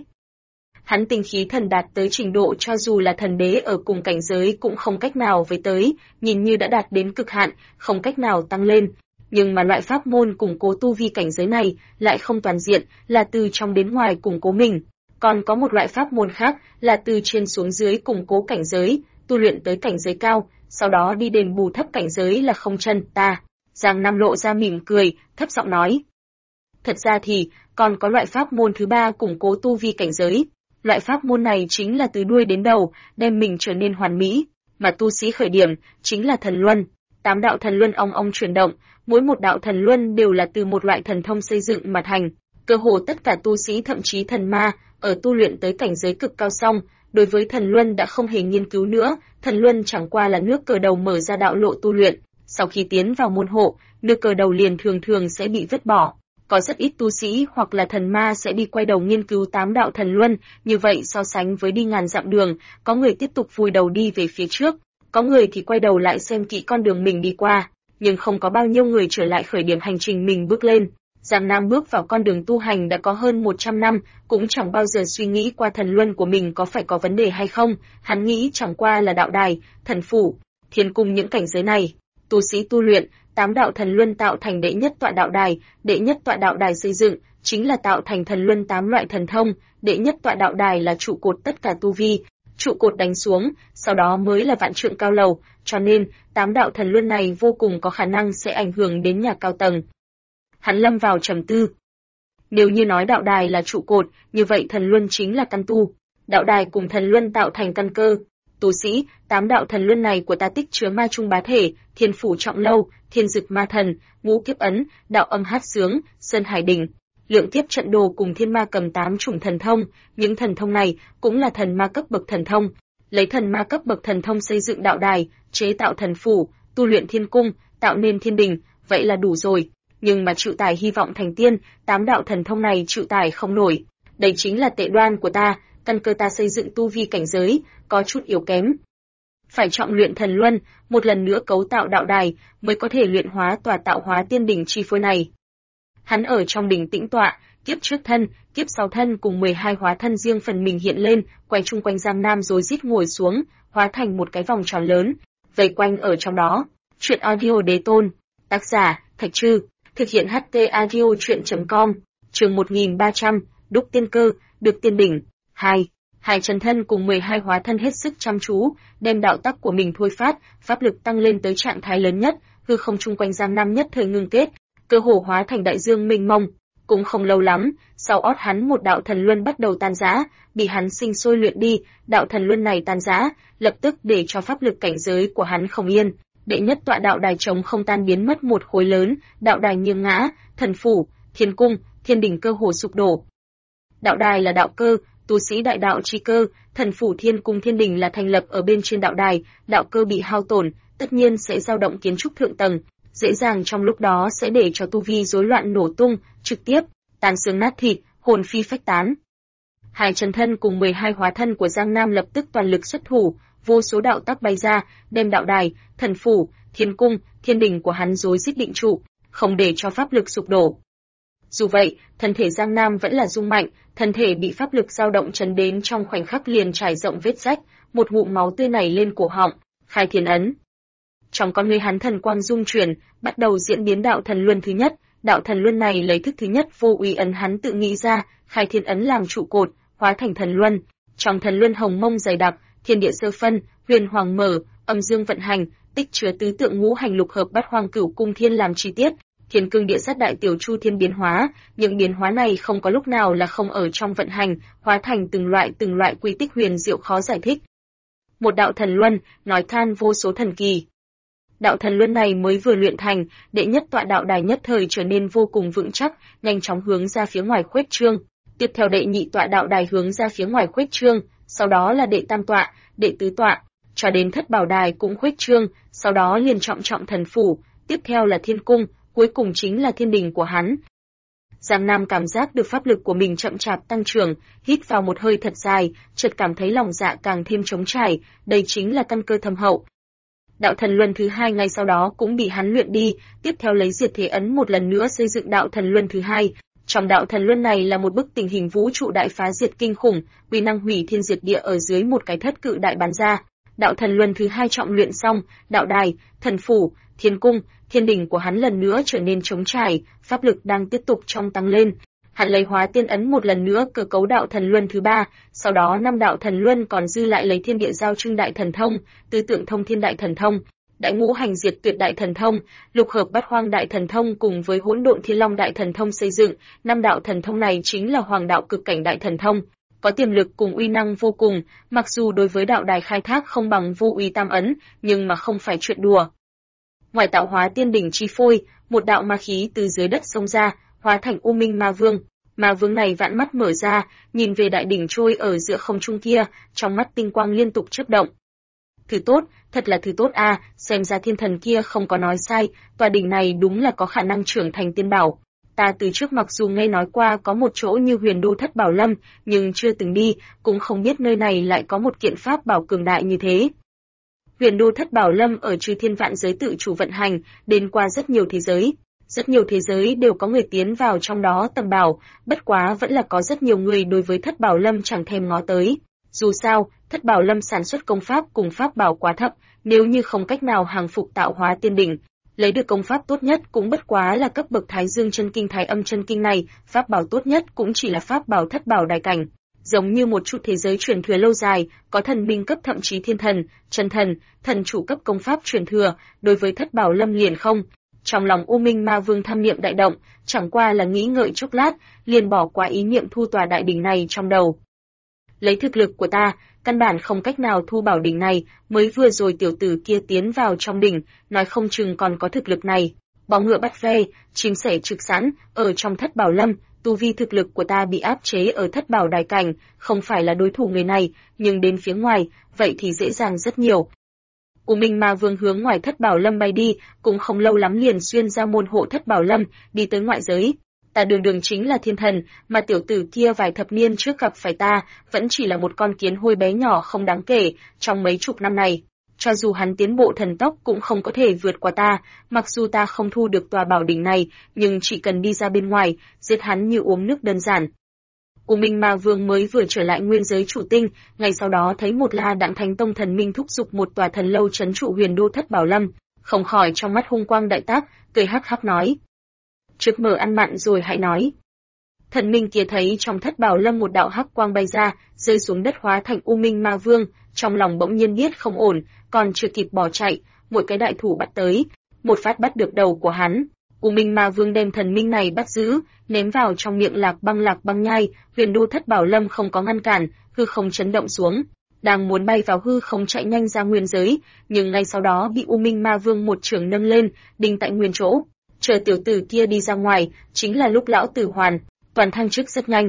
Hắn tinh khí thần đạt tới trình độ cho dù là thần đế ở cùng cảnh giới cũng không cách nào với tới, nhìn như đã đạt đến cực hạn, không cách nào tăng lên. Nhưng mà loại pháp môn củng cố tu vi cảnh giới này lại không toàn diện, là từ trong đến ngoài củng cố mình. Còn có một loại pháp môn khác là từ trên xuống dưới củng cố cảnh giới, tu luyện tới cảnh giới cao, sau đó đi đền bù thấp cảnh giới là không chân ta. Giang Nam lộ ra mỉm cười, thấp giọng nói. Thật ra thì, còn có loại pháp môn thứ ba củng cố tu vi cảnh giới. Loại pháp môn này chính là từ đuôi đến đầu, đem mình trở nên hoàn mỹ, mà tu sĩ khởi điểm chính là thần luân. 8 đạo thần luân ong ong chuyển động, mỗi một đạo thần luân đều là từ một loại thần thông xây dựng mà thành. Cơ hồ tất cả tu sĩ thậm chí thần ma, ở tu luyện tới cảnh giới cực cao xong, đối với thần luân đã không hề nghiên cứu nữa, thần luân chẳng qua là nước cờ đầu mở ra đạo lộ tu luyện. Sau khi tiến vào môn hộ, nước cờ đầu liền thường thường sẽ bị vứt bỏ. Có rất ít tu sĩ hoặc là thần ma sẽ đi quay đầu nghiên cứu 8 đạo thần luân, như vậy so sánh với đi ngàn dặm đường, có người tiếp tục vùi đầu đi về phía trước, có người thì quay đầu lại xem kỹ con đường mình đi qua, nhưng không có bao nhiêu người trở lại khởi điểm hành trình mình bước lên. Giang Nam bước vào con đường tu hành đã có hơn 100 năm, cũng chẳng bao giờ suy nghĩ qua thần luân của mình có phải có vấn đề hay không, hắn nghĩ chẳng qua là đạo đài, thần phủ, thiên cung những cảnh giới này. Tu sĩ tu luyện, 8 đạo thần luân tạo thành đệ nhất tọa đạo đài xây dựng, chính là tạo thành thần luân 8 loại thần thông, đệ nhất tọa đạo đài là trụ cột tất cả tu vi, trụ cột đánh xuống, sau đó mới là vạn trượng cao lầu, cho nên 8 đạo thần luân này vô cùng có khả năng sẽ ảnh hưởng đến nhà cao tầng. Hắn lâm vào trầm tư. Nếu như nói đạo đài là trụ cột, như vậy thần luân chính là căn tu. Đạo đài cùng thần luân tạo thành căn cơ. Tu sĩ, 8 đạo thần luân này của ta tích chứa ma trung bá thể, thiên phủ trọng lâu, thiên dực ma thần, ngũ kiếp ấn, đạo âm hát sướng, sơn hải đỉnh, lượng kiếp trận đồ cùng thiên ma cầm 8 chủng thần thông. Những thần thông này cũng là thần ma cấp bậc thần thông. Lấy thần ma cấp bậc thần thông xây dựng đạo đài, chế tạo thần phủ, tu luyện thiên cung, tạo nên thiên đình, vậy là đủ rồi. Nhưng mà Trự Tài hy vọng thành tiên, 8 đạo thần thông này Trự Tài không nổi. Đây chính là tệ đoan của ta, căn cơ ta xây dựng tu vi cảnh giới, có chút yếu kém. Phải trọng luyện thần luân, một lần nữa cấu tạo đạo đài, mới có thể luyện hóa tòa tạo hóa tiên đỉnh chi phối này. Hắn ở trong đỉnh tĩnh tọa, kiếp trước thân, kiếp sau thân cùng 12 hóa thân riêng phần mình hiện lên, quay chung quanh Giang Nam rồi rít ngồi xuống, hóa thành một cái vòng tròn lớn, vây quanh ở trong đó. Chuyện audio đế tôn, tác giả, Thạch Trư. Thực hiện HT Audio Truyện.com, chương 1300, đúc tiên cơ, được tiên đỉnh. 2. Hai chân thân cùng 12 hóa thân hết sức chăm chú, đem đạo tắc của mình thôi phát, pháp lực tăng lên tới trạng thái lớn nhất, hư không chung quanh Giang Nam nhất thời ngưng kết, cơ hồ hóa thành đại dương mênh mông. Cũng không lâu lắm, sau ót hắn một đạo thần luân bắt đầu tan rã, bị hắn sinh sôi luyện đi, đạo thần luân này tan rã, lập tức để cho pháp lực cảnh giới của hắn không yên. Đệ nhất tọa đạo đài trống không tan biến mất một khối lớn, đạo đài nghiêng ngã, thần phủ, thiên cung, thiên đỉnh cơ hồ sụp đổ. Đạo đài là đạo cơ, tu sĩ đại đạo chi cơ, thần phủ thiên cung thiên đỉnh là thành lập ở bên trên đạo đài, đạo cơ bị hao tổn, tất nhiên sẽ dao động kiến trúc thượng tầng, dễ dàng trong lúc đó sẽ để cho tu vi rối loạn nổ tung, trực tiếp tan xương nát thịt, hồn phi phách tán. Hai chân thân cùng 12 hóa thân của Giang Nam lập tức toàn lực xuất thủ, vô số đạo tắc bay ra, đem đạo đài, thần phủ, thiên cung, thiên đỉnh của hắn rối rít định trụ, không để cho pháp lực sụp đổ. Dù vậy, thân thể Giang Nam vẫn là rung mạnh, thân thể bị pháp lực dao động chấn đến trong khoảnh khắc liền trải rộng vết rách, một ngụm máu tươi nảy lên cổ họng, khai thiên ấn. Trong con người hắn thần quang dung chuyển, bắt đầu diễn biến đạo thần luân thứ nhất, đạo thần luân này lấy thức thứ nhất vô uy ấn hắn tự nghĩ ra, khai thiên ấn làm trụ cột, hóa thành thần luân. Trong thần luân hồng mông dày đặc, thiên địa sơ phân, huyền hoàng mở, âm dương vận hành, tích chứa tứ tượng ngũ hành lục hợp bát hoang cửu cung thiên làm chi tiết, thiên cương địa sát đại tiểu chu thiên biến hóa, những biến hóa này không có lúc nào là không ở trong vận hành, hóa thành từng loại quy tích huyền diệu khó giải thích. Một đạo thần luân, nói than vô số thần kỳ. Đạo thần luân này mới vừa luyện thành, đệ nhất tọa đạo đài nhất thời trở nên vô cùng vững chắc, nhanh chóng hướng ra phía ngoài khuếch trương. Tiếp theo đệ nhị tọa đạo đài hướng ra phía ngoài khuếch trương, sau đó là đệ tam tọa, đệ tứ tọa, cho đến thất bảo đài cũng khuếch trương, sau đó liền trọng thần phủ, tiếp theo là thiên cung, cuối cùng chính là thiên đình của hắn. Giang Nam cảm giác được pháp lực của mình chậm chạp tăng trưởng, hít vào một hơi thật dài, chợt cảm thấy lòng dạ càng thêm trống trải, đây chính là căn cơ thâm hậu. Đạo thần luân thứ hai ngay sau đó cũng bị hắn luyện đi, tiếp theo lấy diệt thế ấn một lần nữa xây dựng đạo thần luân thứ hai. Trong đạo thần luân này là một bức tình hình vũ trụ đại phá diệt kinh khủng, uy năng hủy thiên diệt địa ở dưới một cái thất cự đại bán ra. Đạo thần luân thứ hai trọng luyện xong, đạo đài, thần phủ, thiên cung, thiên đỉnh của hắn lần nữa trở nên trống trải, pháp lực đang tiếp tục trong tăng lên. Hắn lấy hóa tiên ấn một lần nữa cơ cấu đạo thần luân thứ ba, sau đó 5 đạo thần luân còn dư lại lấy thiên địa giao trưng đại thần thông, tứ tượng thông thiên đại thần thông, Đại ngũ hành diệt tuyệt đại thần thông, lục hợp bát hoang đại thần thông cùng với hỗn độn thiên long đại thần thông xây dựng, năm đạo thần thông này chính là hoàng đạo cực cảnh đại thần thông, có tiềm lực cùng uy năng vô cùng, mặc dù đối với đạo đài khai thác không bằng vô uy tam ấn, nhưng mà không phải chuyện đùa. Ngoài tạo hóa tiên đỉnh chi phôi, một đạo ma khí từ dưới đất xông ra, hóa thành U Minh Ma Vương. Ma Vương này vạn mắt mở ra, nhìn về đại đỉnh trôi ở giữa không trung kia, trong mắt tinh quang liên tục chớp động. Thứ tốt, thật là thứ tốt a, xem ra thiên thần kia không có nói sai, tòa đỉnh này đúng là có khả năng trưởng thành tiên bảo. Ta từ trước mặc dù nghe nói qua có một chỗ như Huyền Đô Thất Bảo Lâm, nhưng chưa từng đi, cũng không biết nơi này lại có một kiện pháp bảo cường đại như thế. Huyền Đô Thất Bảo Lâm ở Chư Thiên Vạn Giới tự chủ vận hành, đến qua rất nhiều thế giới. Rất nhiều thế giới đều có người tiến vào trong đó tầm bảo, bất quá vẫn là có rất nhiều người đối với Thất Bảo Lâm chẳng thèm ngó tới. Dù sao, Thất Bảo Lâm sản xuất công pháp cùng pháp bảo quá thấp, nếu như không cách nào hàng phục tạo hóa tiên đỉnh, lấy được công pháp tốt nhất cũng bất quá là cấp bậc Thái Dương chân kinh Thái Âm chân kinh này, pháp bảo tốt nhất cũng chỉ là pháp bảo thất bảo đại cảnh. Giống như một chút thế giới truyền thừa lâu dài, có thần binh cấp thậm chí thiên thần, chân thần, thần chủ cấp công pháp truyền thừa, đối với Thất Bảo Lâm liền không. Trong lòng U Minh Ma Vương tham niệm đại động, chẳng qua là nghĩ ngợi chốc lát, liền bỏ qua ý niệm thu tòa đại đỉnh này trong đầu. Lấy thực lực của ta, căn bản không cách nào thu bảo đỉnh này, mới vừa rồi tiểu tử kia tiến vào trong đỉnh, nói không chừng còn có thực lực này. Bó ngựa bắt ve, chim sẻ trực sẵn, ở trong Thất Bảo Lâm, tu vi thực lực của ta bị áp chế ở Thất Bảo đại cảnh, không phải là đối thủ người này, nhưng đến phía ngoài, vậy thì dễ dàng rất nhiều. U Minh Ma Vương hướng ngoài Thất Bảo Lâm bay đi, cũng không lâu lắm liền xuyên ra môn hộ Thất Bảo Lâm, đi tới ngoại giới. Ta đường đường chính là thiên thần, mà tiểu tử kia vài thập niên trước gặp phải ta, vẫn chỉ là một con kiến hôi bé nhỏ không đáng kể, trong mấy chục năm này. Cho dù hắn tiến bộ thần tốc cũng không có thể vượt qua ta, mặc dù ta không thu được tòa bảo đỉnh này, nhưng chỉ cần đi ra bên ngoài, giết hắn như uống nước đơn giản. U Minh Ma Vương mới vừa trở lại nguyên giới chủ tinh, ngày sau đó thấy một La Đặng Thánh Tông thần minh thúc giục một tòa thần lâu trấn trụ Huyền Đô Thất Bảo Lâm, không khỏi trong mắt hung quang đại tác, cười hắc hắc nói: "Trước mở ăn mặn rồi hãy nói." Thần minh kia thấy trong Thất Bảo Lâm một đạo hắc quang bay ra, rơi xuống đất hóa thành U Minh Ma Vương, trong lòng bỗng nhiên biết không ổn, còn chưa kịp bỏ chạy, một cái đại thủ bắt tới, một phát bắt được đầu của hắn. U Minh Ma Vương đem thần minh này bắt giữ, ném vào trong miệng lạc băng nhai, Huyền Đô Thất Bảo Lâm không có ngăn cản, hư không chấn động xuống, đang muốn bay vào hư không chạy nhanh ra nguyên giới, nhưng ngay sau đó bị U Minh Ma Vương một chưởng nâng lên, đinh tại nguyên chỗ. Chờ tiểu tử kia đi ra ngoài, chính là lúc lão tử hoàn, toàn thăng chức rất nhanh.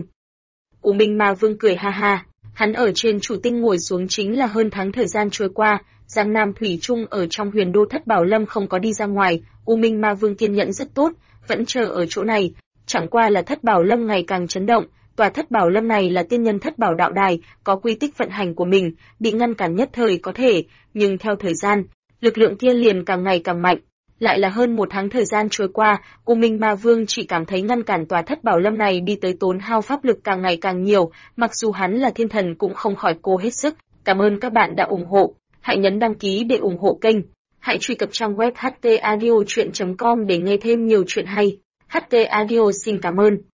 U Minh Ma Vương cười ha ha, hắn ở trên chủ tinh ngồi xuống chính là hơn tháng thời gian trôi qua, Giang Nam thủy chung ở trong Huyền Đô Thất Bảo Lâm không có đi ra ngoài, U Minh Ma Vương kiên nhẫn rất tốt, vẫn chờ ở chỗ này, chẳng qua là Thất Bảo Lâm ngày càng chấn động, tòa Thất Bảo Lâm này là tiên nhân Thất Bảo đạo đài, có quy tích vận hành của mình, bị ngăn cản nhất thời có thể, nhưng theo thời gian, lực lượng kia liền càng ngày càng mạnh. Lại là hơn một tháng thời gian trôi qua, U Minh Ma Vương chỉ cảm thấy ngăn cản tòa Thất Bảo Lâm này đi tới tốn hao pháp lực càng ngày càng nhiều, mặc dù hắn là thiên thần cũng không khỏi cố hết sức. Cảm ơn các bạn đã ủng hộ, hãy nhấn đăng ký để ủng hộ kênh, hãy truy cập trang web htaudio.com để nghe thêm nhiều chuyện hay. HT Audio xin cảm ơn.